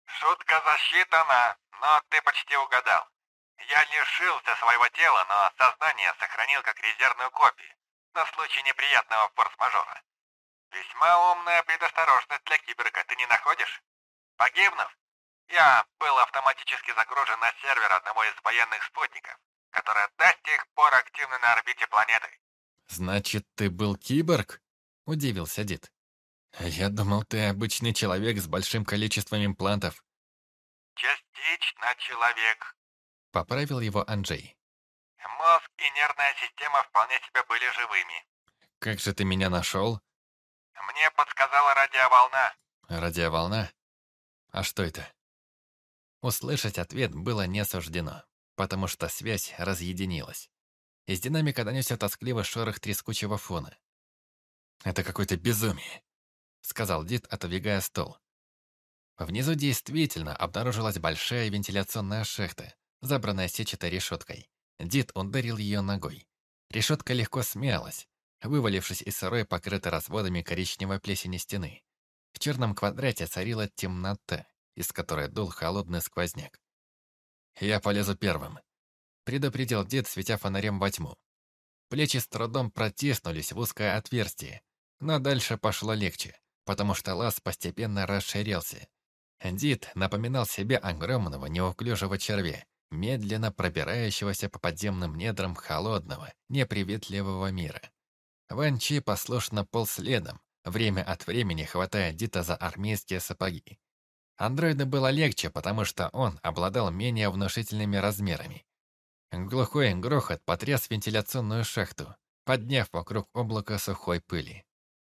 Speaker 3: Шутка засчитана, но ты почти угадал. Я лишился своего тела, но сознание сохранил как резервную копию, на случай неприятного форс-мажора. Весьма умная предосторожность для киберга, ты не находишь? Погибнув, я был автоматически загружен на сервер одного из военных спутников, который до сих пор активны на орбите планеты.
Speaker 1: «Значит, ты был киборг?» – удивился Дид. «Я думал, ты обычный человек с большим количеством имплантов».
Speaker 3: Частично человек.
Speaker 1: Поправил его Анджей.
Speaker 3: Мозг и нервная система вполне себе были живыми.
Speaker 1: «Как же ты меня нашел?»
Speaker 3: Мне подсказала радиоволна.
Speaker 1: «Радиоволна? А что это?» Услышать ответ было не суждено, потому что связь разъединилась. Из динамика донесся тоскливый шорох трескучего фона. «Это какое-то безумие», — сказал Дид, отодвигая стол. Внизу действительно обнаружилась большая вентиляционная шахта, забранная сетчатой решеткой. Дид ударил ее ногой. Решетка легко смялась, вывалившись из сырой, покрытой разводами коричневой плесени стены. В черном квадрате царила темнота, из которой дул холодный сквозняк. «Я полезу первым», — предупредил Дид, светя фонарем во тьму. Плечи с трудом протиснулись в узкое отверстие, но дальше пошло легче, потому что лаз постепенно расширялся. Дид напоминал себе огромного неуклюжего червя, медленно пробирающегося по подземным недрам холодного, неприветливого мира. Ван Чи послушно полз следом, время от времени хватая Дита за армейские сапоги. Андроиду было легче, потому что он обладал менее внушительными размерами. Глухой грохот потряс вентиляционную шахту, подняв вокруг облако сухой пыли.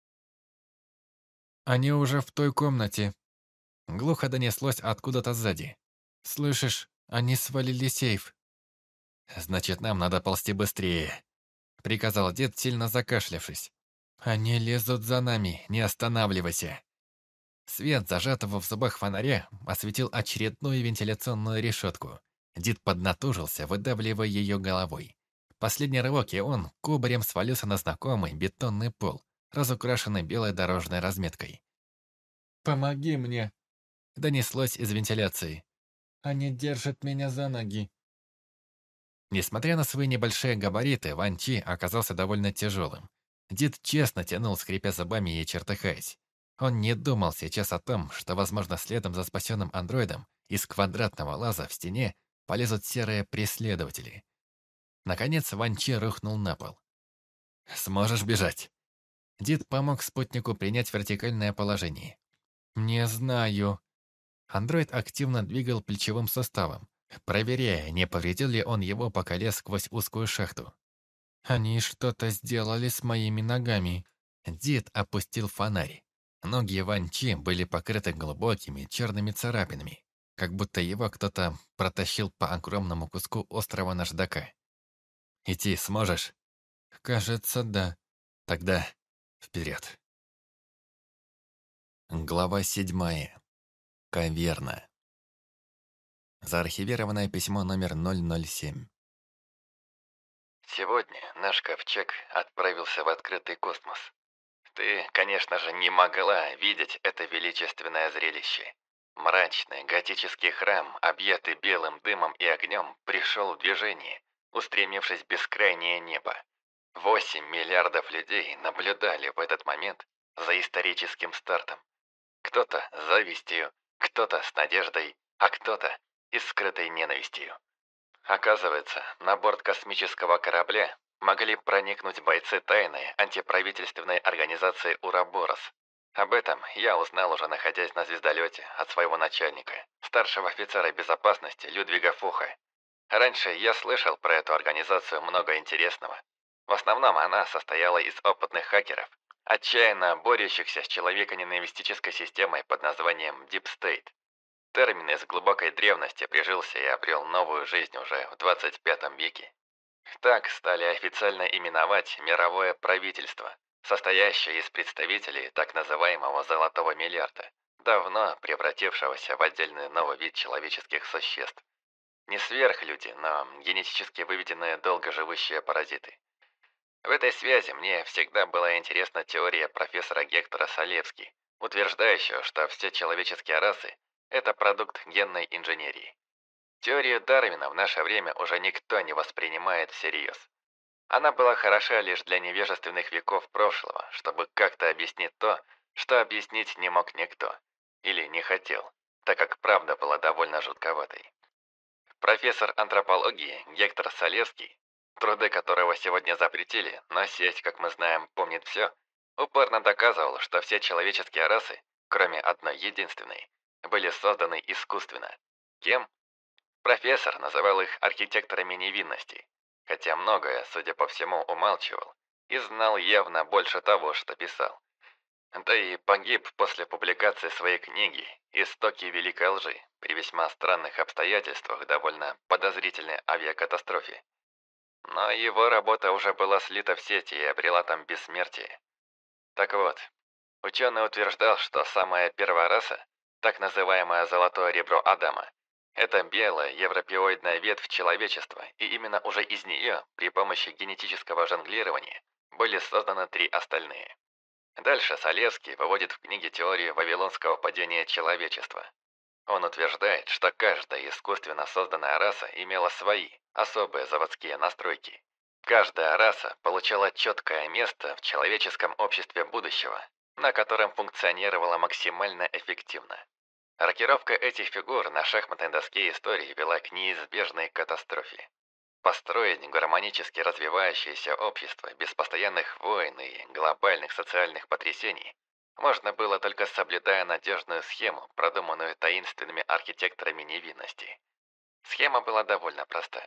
Speaker 2: «Они уже в той комнате», —
Speaker 1: Глухо донеслось откуда-то сзади.
Speaker 2: «Слышишь, они свалили сейф».
Speaker 1: «Значит, нам надо ползти быстрее», — приказал дед, сильно закашлявшись.
Speaker 2: «Они лезут за нами,
Speaker 1: «Не останавливайся». Свет зажатого в зубах фонаря осветил очередную вентиляционную решетку. Дид поднатужился, выдавливая ее головой. Последний рывок, и он кубарем свалился на знакомый бетонный пол, разукрашенный белой дорожной разметкой.
Speaker 2: «Помоги мне,
Speaker 1: Донеслось из вентиляции.
Speaker 2: они держат меня за ноги».
Speaker 1: Несмотря на свои небольшие габариты, Ван Чи оказался довольно тяжелым. Дид честно тянул, скрипя зубами и чертыхаясь. Он не думал сейчас о том, что, возможно, следом за спасенным андроидом из квадратного лаза в стене полезут серые преследователи. Наконец Ван Чи рухнул на пол. «Сможешь бежать?» Дид помог спутнику принять вертикальное положение.
Speaker 2: «Не знаю».
Speaker 1: Андроид активно двигал плечевым суставом, проверяя, не повредил ли он его, пока лез сквозь узкую шахту.
Speaker 2: «Они что-то сделали с моими ногами».
Speaker 1: Дид опустил фонарь. Ноги Ван Чи были покрыты глубокими черными царапинами, как будто его кто-то протащил по огромному куску острого наждака. «Идти сможешь?»
Speaker 2: «Кажется, да».
Speaker 1: «Тогда вперед». Глава 7. Каверна. Заархивированное письмо номер 007. Сегодня наш ковчег отправился в открытый космос. Ты, конечно же, не могла видеть это величественное зрелище. Мрачный готический храм, объятый белым дымом и огнем, пришел в движение, устремившись в бескрайнее небо. 8 миллиардов людей наблюдали в этот момент за историческим стартом. Кто-то с завистью, кто-то с надеждой, а кто-то и с скрытой ненавистью. Оказывается, на борт космического корабля могли проникнуть бойцы тайной антиправительственной организации «Ураборос». Об этом я узнал уже находясь на звездолете от своего начальника, старшего офицера безопасности Людвига Фуха. Раньше я слышал про эту организацию много интересного. В основном она состояла из опытных хакеров, отчаянно борющихся с человеконенавистической системой под названием Deep State. Термин из глубокой древности прижился и обрел новую жизнь уже в 25 веке. Так стали официально именовать мировое правительство, состоящее из представителей так называемого «золотого миллиарда», давно превратившегося в отдельный новый вид человеческих существ. Не сверхлюди, но генетически выведенные долгоживущие паразиты. В этой связи мне всегда была интересна теория профессора Гектора Салевски, утверждающего, что все человеческие расы Это продукт генной инженерии. Теорию Дарвина в наше время уже никто не воспринимает всерьез. Она была хороша лишь для невежественных веков прошлого, чтобы как-то объяснить то, что объяснить не мог никто. Или не хотел, так как правда была довольно жутковатой. Профессор антропологии Гектор Салевский, труды которого сегодня запретили, но сеть, как мы знаем, помнит все, упорно доказывал, что все человеческие расы, кроме одной единственной, были созданы искусственно. Кем? Профессор называл их архитекторами невинности, хотя многое, судя по всему, умалчивал и знал явно больше того, что писал. Да и погиб после публикации своей книги «Истоки великой лжи» при весьма странных обстоятельствах довольно подозрительной авиакатастрофе. Но его работа уже была слита в сети и обрела там бессмертие. Так вот, ученый утверждал, что самая первая раса, так называемое «золотое ребро Адама», это белая европеоидная ветвь человечества, и именно уже из нее, при помощи генетического жонглирования, были созданы три остальные. Дальше Салевский выводит в книге теорию вавилонского падения человечества. Он утверждает, что каждая искусственно созданная раса имела свои, особые заводские настройки. Каждая раса получала четкое место в человеческом обществе будущего, на котором функционировала максимально эффективно. Рокировка этих фигур на шахматной доске истории вела к неизбежной катастрофе. Построить гармонически развивающееся общество без постоянных войн и глобальных социальных потрясений можно было только соблюдая надежную схему, продуманную таинственными архитекторами невинности. Схема была довольно проста.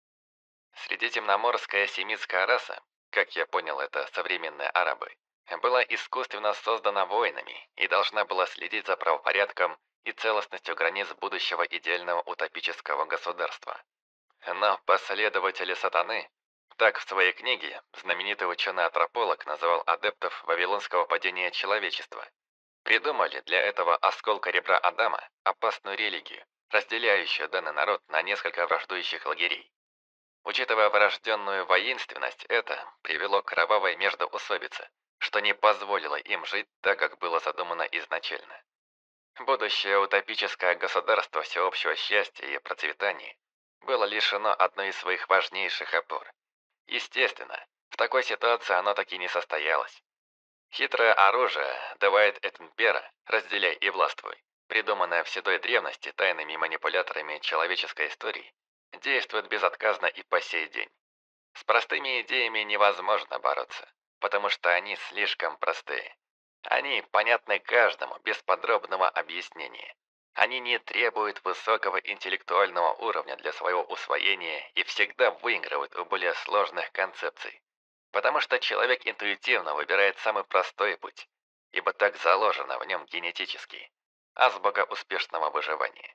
Speaker 1: Средиземноморская семитская раса, как я понял, это современные арабы, была искусственно создана воинами и должна была следить за правопорядком и целостностью границ будущего идеального утопического государства. Но последователи сатаны, так в своей книге знаменитый ученый-антрополог называл адептов вавилонского падения человечества, придумали для этого осколка ребра Адама опасную религию, разделяющую данный народ на несколько враждующих лагерей. Учитывая врожденную воинственность, это привело к кровавой междоусобице, что не позволило им жить так, как было задумано изначально. Будущее утопическое государство всеобщего счастья и процветания было лишено одной из своих важнейших опор. Естественно, в такой ситуации оно таки не состоялось. Хитрое оружие «Divide et Impera» «Разделяй и властвуй», придуманное в седой древности тайными манипуляторами человеческой истории, действует безотказно и по сей день. С простыми идеями невозможно бороться, потому что они слишком простые. Они понятны каждому без подробного объяснения. Они не требуют высокого интеллектуального уровня для своего усвоения и всегда выигрывают у более сложных концепций. Потому что человек интуитивно выбирает самый простой путь, ибо так заложено в нем генетически. Азбука успешного выживания.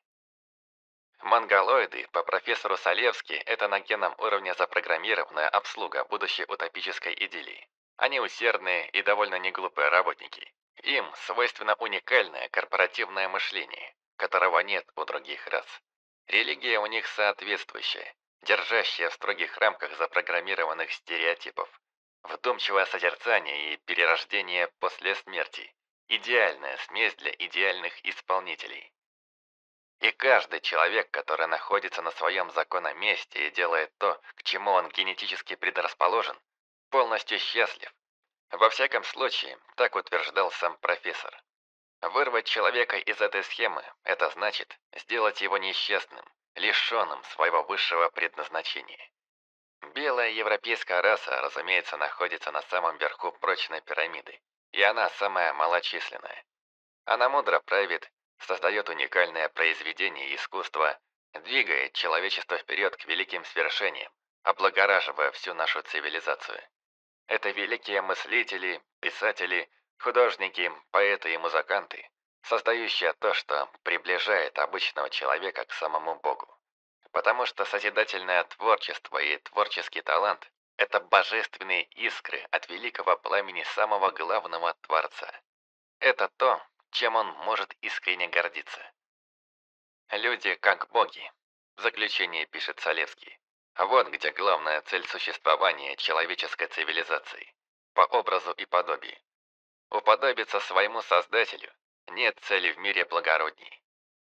Speaker 1: Монголоиды по профессору Салевски – это на генном уровне запрограммированная обслуга будущей утопической идиллии. Они усердные и довольно неглупые работники. Им свойственно уникальное корпоративное мышление, которого нет у других рас. Религия у них соответствующая, держащая в строгих рамках запрограммированных стереотипов. Вдумчивое созерцание и перерождение после смерти. Идеальная смесь для идеальных исполнителей. И каждый человек, который находится на своем законном месте и делает то, к чему он генетически предрасположен, полностью счастлив. Во всяком случае, так утверждал сам профессор. Вырвать человека из этой схемы – это значит сделать его несчастным, лишенным своего высшего предназначения. Белая европейская раса, разумеется, находится на самом верху прочной пирамиды, и она самая малочисленная. Она мудро правит, создает уникальное произведение искусства, двигает человечество вперед к великим свершениям, облагораживая всю нашу цивилизацию. Это великие мыслители, писатели, художники, поэты и музыканты, создающие то, что приближает обычного человека к самому Богу. Потому что созидательное творчество и творческий талант – это божественные искры от великого пламени самого главного Творца. Это то, чем он может искренне гордиться. «Люди как боги», в заключение пишет Салевский. Вот где главная цель существования человеческой цивилизации, по образу и подобию. Уподобиться своему Создателю нет цели в мире благородней.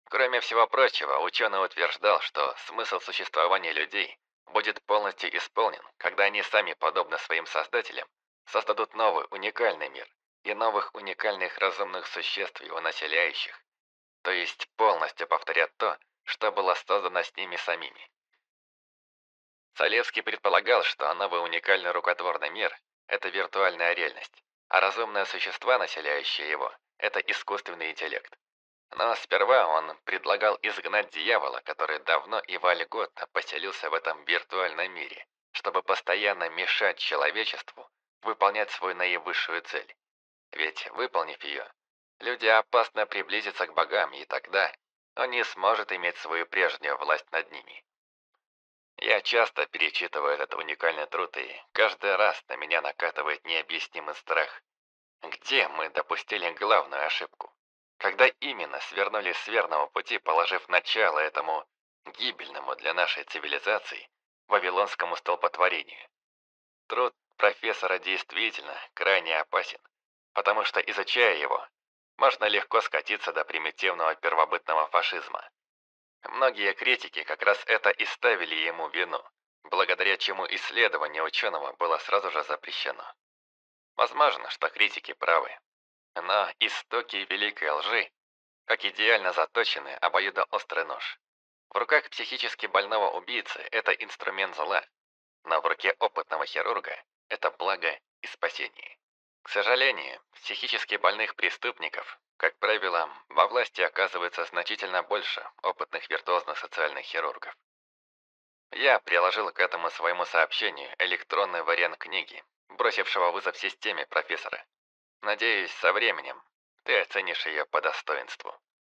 Speaker 1: Кроме всего прочего, ученый утверждал, что смысл существования людей будет полностью исполнен, когда они сами, подобно своим создателям, создадут новый уникальный мир и новых уникальных разумных существ, его населяющих, то есть полностью повторят то, что было создано с ними самими. Солевский предполагал, что новый уникальный рукотворный мир – это виртуальная реальность, а разумные существа, населяющие его, это искусственный интеллект. Но сперва он предлагал изгнать дьявола, который давно и вольготно поселился в этом виртуальном мире, чтобы постоянно мешать человечеству выполнять свою наивысшую цель. Ведь, выполнив ее, люди опасно приблизятся к богам, и тогда он не сможет иметь свою прежнюю власть над ними. Я часто перечитываю этот уникальный труд, и каждый раз на меня накатывает необъяснимый страх. Где мы допустили главную ошибку? Когда именно свернули с верного пути, положив начало этому гибельному для нашей цивилизации вавилонскому столпотворению? Труд профессора действительно крайне опасен, потому что, изучая его, можно легко скатиться до примитивного первобытного фашизма. Многие критики как раз это и ставили ему вину, благодаря чему исследование ученого было сразу же запрещено. Возможно, что критики правы, но истоки великой лжи, как идеально заточенный обоюдоострый нож. В руках психически больного убийцы это инструмент зла, но в руке опытного хирурга это благо и спасение. К сожалению, психически больных преступников, как правило, во власти оказывается значительно больше опытных виртуозных социальных хирургов. Я приложил к этому своему сообщению электронный вариант книги, бросившего вызов системе профессора. Надеюсь, со временем ты оценишь ее по достоинству.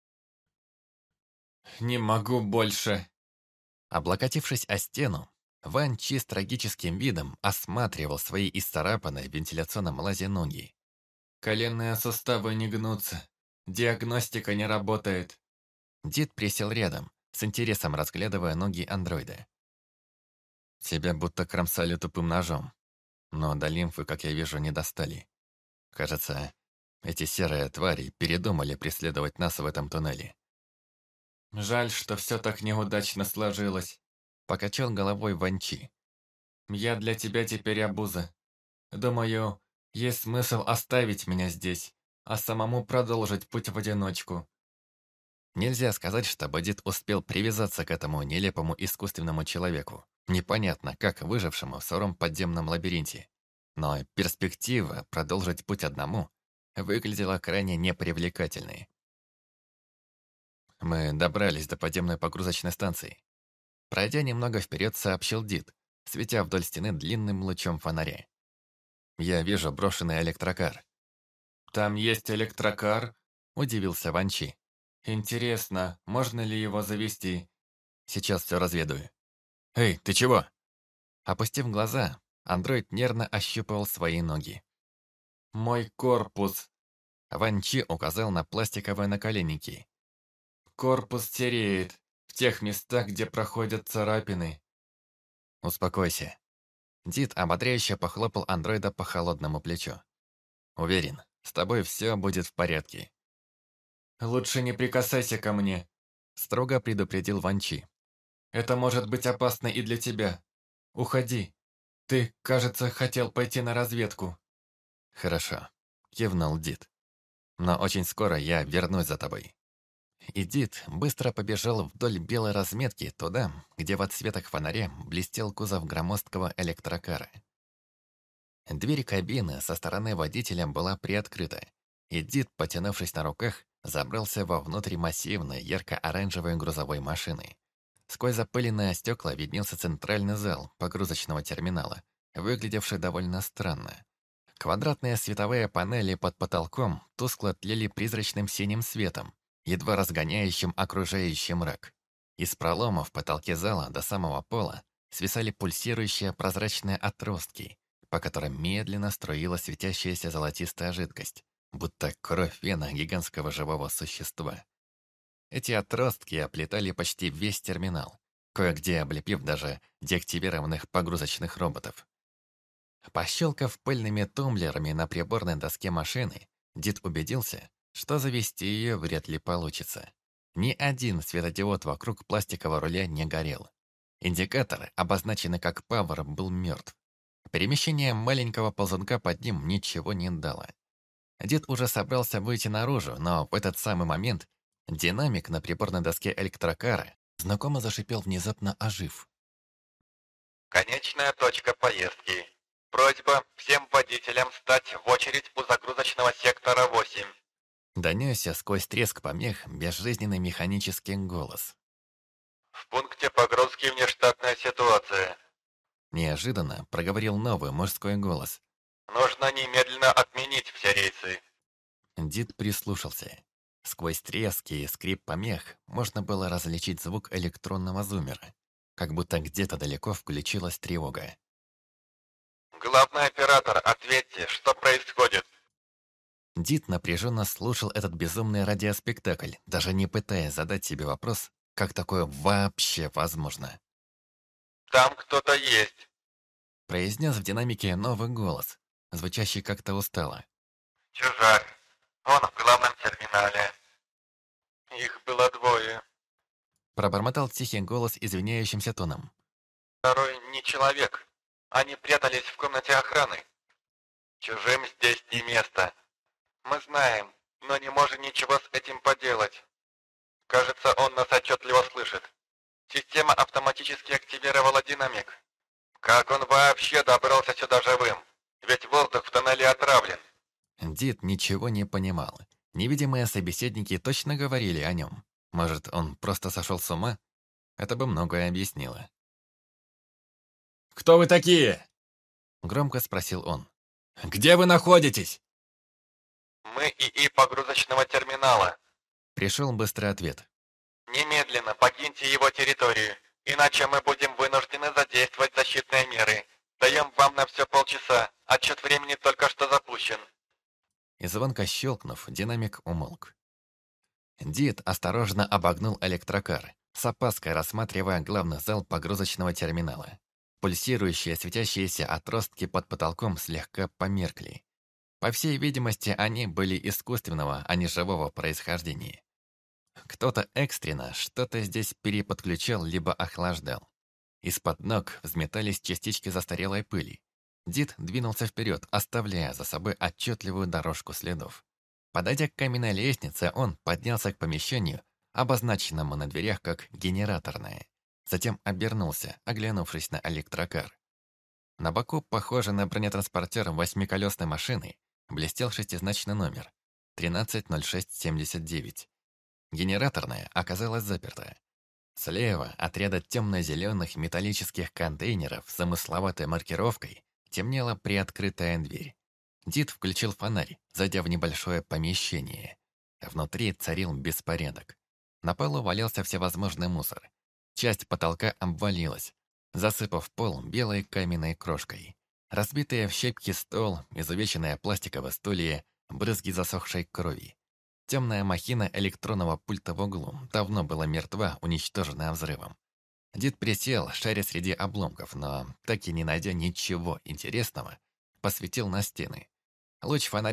Speaker 2: Не могу больше.
Speaker 1: Облокотившись о стену, Ван Чи с трагическим видом осматривал свои исцарапанные в вентиляционном лазе ноги.
Speaker 2: Коленные суставы не гнутся. Диагностика не работает.
Speaker 1: Дид присел рядом, с интересом разглядывая ноги андроида. Тебя будто кромсали тупым ножом, но до лимфы, как я вижу, не достали. Кажется, эти серые твари передумали преследовать нас в этом туннеле.
Speaker 2: Жаль, что все так неудачно сложилось.
Speaker 1: Покачал головой Ван Чи.
Speaker 2: Я для тебя теперь обуза. Думаю, есть смысл оставить меня здесь, а самому продолжить путь в одиночку.
Speaker 1: Нельзя сказать, чтобы Дид успел привязаться к этому нелепому искусственному человеку, непонятно как выжившему в сыром подземном лабиринте. Но перспектива продолжить путь одному выглядела крайне непривлекательной. Мы добрались до подземной погрузочной станции. Пройдя немного вперед, сообщил Дид, светя вдоль стены длинным лучом фонаря. Я вижу брошенный электрокар.
Speaker 2: Там есть электрокар?
Speaker 1: Удивился Ван Чи.
Speaker 2: Интересно, можно ли его завести?
Speaker 1: Сейчас все разведаю. Эй, ты чего? Опустив глаза, андроид нервно ощупывал свои ноги.
Speaker 2: Мой корпус.
Speaker 1: Ван Чи указал на пластиковые наколенники.
Speaker 2: Корпус сереет в тех местах, где проходят царапины.
Speaker 1: Успокойся. Дид ободряюще похлопал андроида по холодному плечу. Уверен, с тобой все будет в порядке.
Speaker 2: Лучше не прикасайся ко мне,
Speaker 1: Строго предупредил Ван Чи.
Speaker 2: Это может быть опасно и для тебя. Уходи. Ты, кажется, хотел пойти на разведку.
Speaker 1: Хорошо, кивнул Дид. Но очень скоро я вернусь за тобой. И Дид быстро побежал вдоль белой разметки туда, где в отсветах фонаря блестел кузов громоздкого электрокара. Дверь кабины со стороны водителя была приоткрыта, и Дид, потянувшись на руках, забрался вовнутрь массивной ярко-оранжевой грузовой машины. Сквозь запыленные стекла виднелся центральный зал погрузочного терминала, выглядевший довольно странно. Квадратные световые панели под потолком тускло тлели призрачным синим светом, едва разгоняющим окружающий мрак. Из пролома в потолке зала до самого пола свисали пульсирующие прозрачные отростки, по которым медленно струилась светящаяся золотистая жидкость, будто кровь вена гигантского живого существа. Эти отростки оплетали почти весь терминал, кое-где облепив даже деактивированных погрузочных роботов. Пощелкав пыльными тумблерами на приборной доске машины, Дид убедился, что завести ее вряд ли получится. Ни один светодиод вокруг пластикового руля не горел. Индикатор, обозначенный как «Павер», был мертв. Перемещение маленького ползунка под ним ничего не дало. Дед уже собрался выйти наружу, но в этот самый момент динамик на приборной доске электрокара знакомо зашипел, внезапно ожив.
Speaker 3: Конечная точка поездки. Просьба всем водителям встать в очередь у загрузочного сектора 8.
Speaker 1: Донесся сквозь треск помех безжизненный механический голос.
Speaker 3: В пункте погрузки внештатная ситуация.
Speaker 1: Неожиданно проговорил новый мужской голос.
Speaker 3: Нужно немедленно отменить все рейсы.
Speaker 1: Дид прислушался. Сквозь трески и скрип помех можно было различить звук электронного зуммера, как будто где-то далеко включилась тревога.
Speaker 3: Главный оператор, ответьте, что происходит?
Speaker 1: Дид напряженно слушал этот безумный радиоспектакль, даже не пытаясь задать себе вопрос, как такое вообще возможно.
Speaker 3: Там кто-то есть.
Speaker 1: Произнес в динамике новый голос, звучащий как-то устало.
Speaker 3: Чужак. Он в главном терминале. Их было двое.
Speaker 1: Пробормотал тихий голос извиняющимся тоном.
Speaker 3: Второй не человек. Они прятались в комнате охраны. Чужим здесь не место. Мы знаем, но не можем ничего с этим поделать. Кажется, он нас отчетливо слышит. Система автоматически активировала динамик. Как он вообще добрался сюда живым? Ведь воздух в тоннеле отравлен.
Speaker 1: Дид ничего не понимал. Невидимые собеседники точно говорили о нем. Может, он просто сошел с ума? Это бы многое объяснило.
Speaker 2: «Кто вы такие?»
Speaker 1: Громко спросил он.
Speaker 2: «Где вы находитесь?»
Speaker 3: Мы ИИ погрузочного терминала.
Speaker 1: Пришел быстрый ответ.
Speaker 3: Немедленно покиньте его территорию, иначе мы будем вынуждены задействовать защитные меры. Даем вам на все полчаса. Отчет времени только что запущен.
Speaker 1: И звонко щелкнув, динамик умолк. Дид осторожно обогнул электрокар, с опаской рассматривая главный зал погрузочного терминала. Пульсирующие, светящиеся отростки под потолком слегка померкли. По всей видимости, они были искусственного, а не живого происхождения. Кто-то экстренно что-то здесь переподключал либо охлаждал. Из-под ног взметались частички застарелой пыли. Дид двинулся вперед, оставляя за собой отчетливую дорожку следов. Подойдя к каменной лестнице, он поднялся к помещению, обозначенному на дверях как генераторное. Затем обернулся, оглянувшись на электрокар. На боку, похожий на бронетранспортер восьмиколесной машины, блестел шестизначный номер 130679. Генераторная оказалась заперта. Слева от ряда темно-зеленых металлических контейнеров с замысловатой маркировкой темнела приоткрытая дверь. Дид включил фонарь, зайдя в небольшое помещение. Внутри царил беспорядок. На полу валялся всевозможный мусор. Часть потолка обвалилась, засыпав пол белой каменной крошкой. Разбитые в щепки стол, изувеченное пластиковое стулья, брызги засохшей крови. Темная махина электронного пульта в углу давно была мертва, уничтоженная взрывом. Дид присел, шаря среди обломков, но, так и не найдя ничего интересного, посветил на стены. Луч фонаря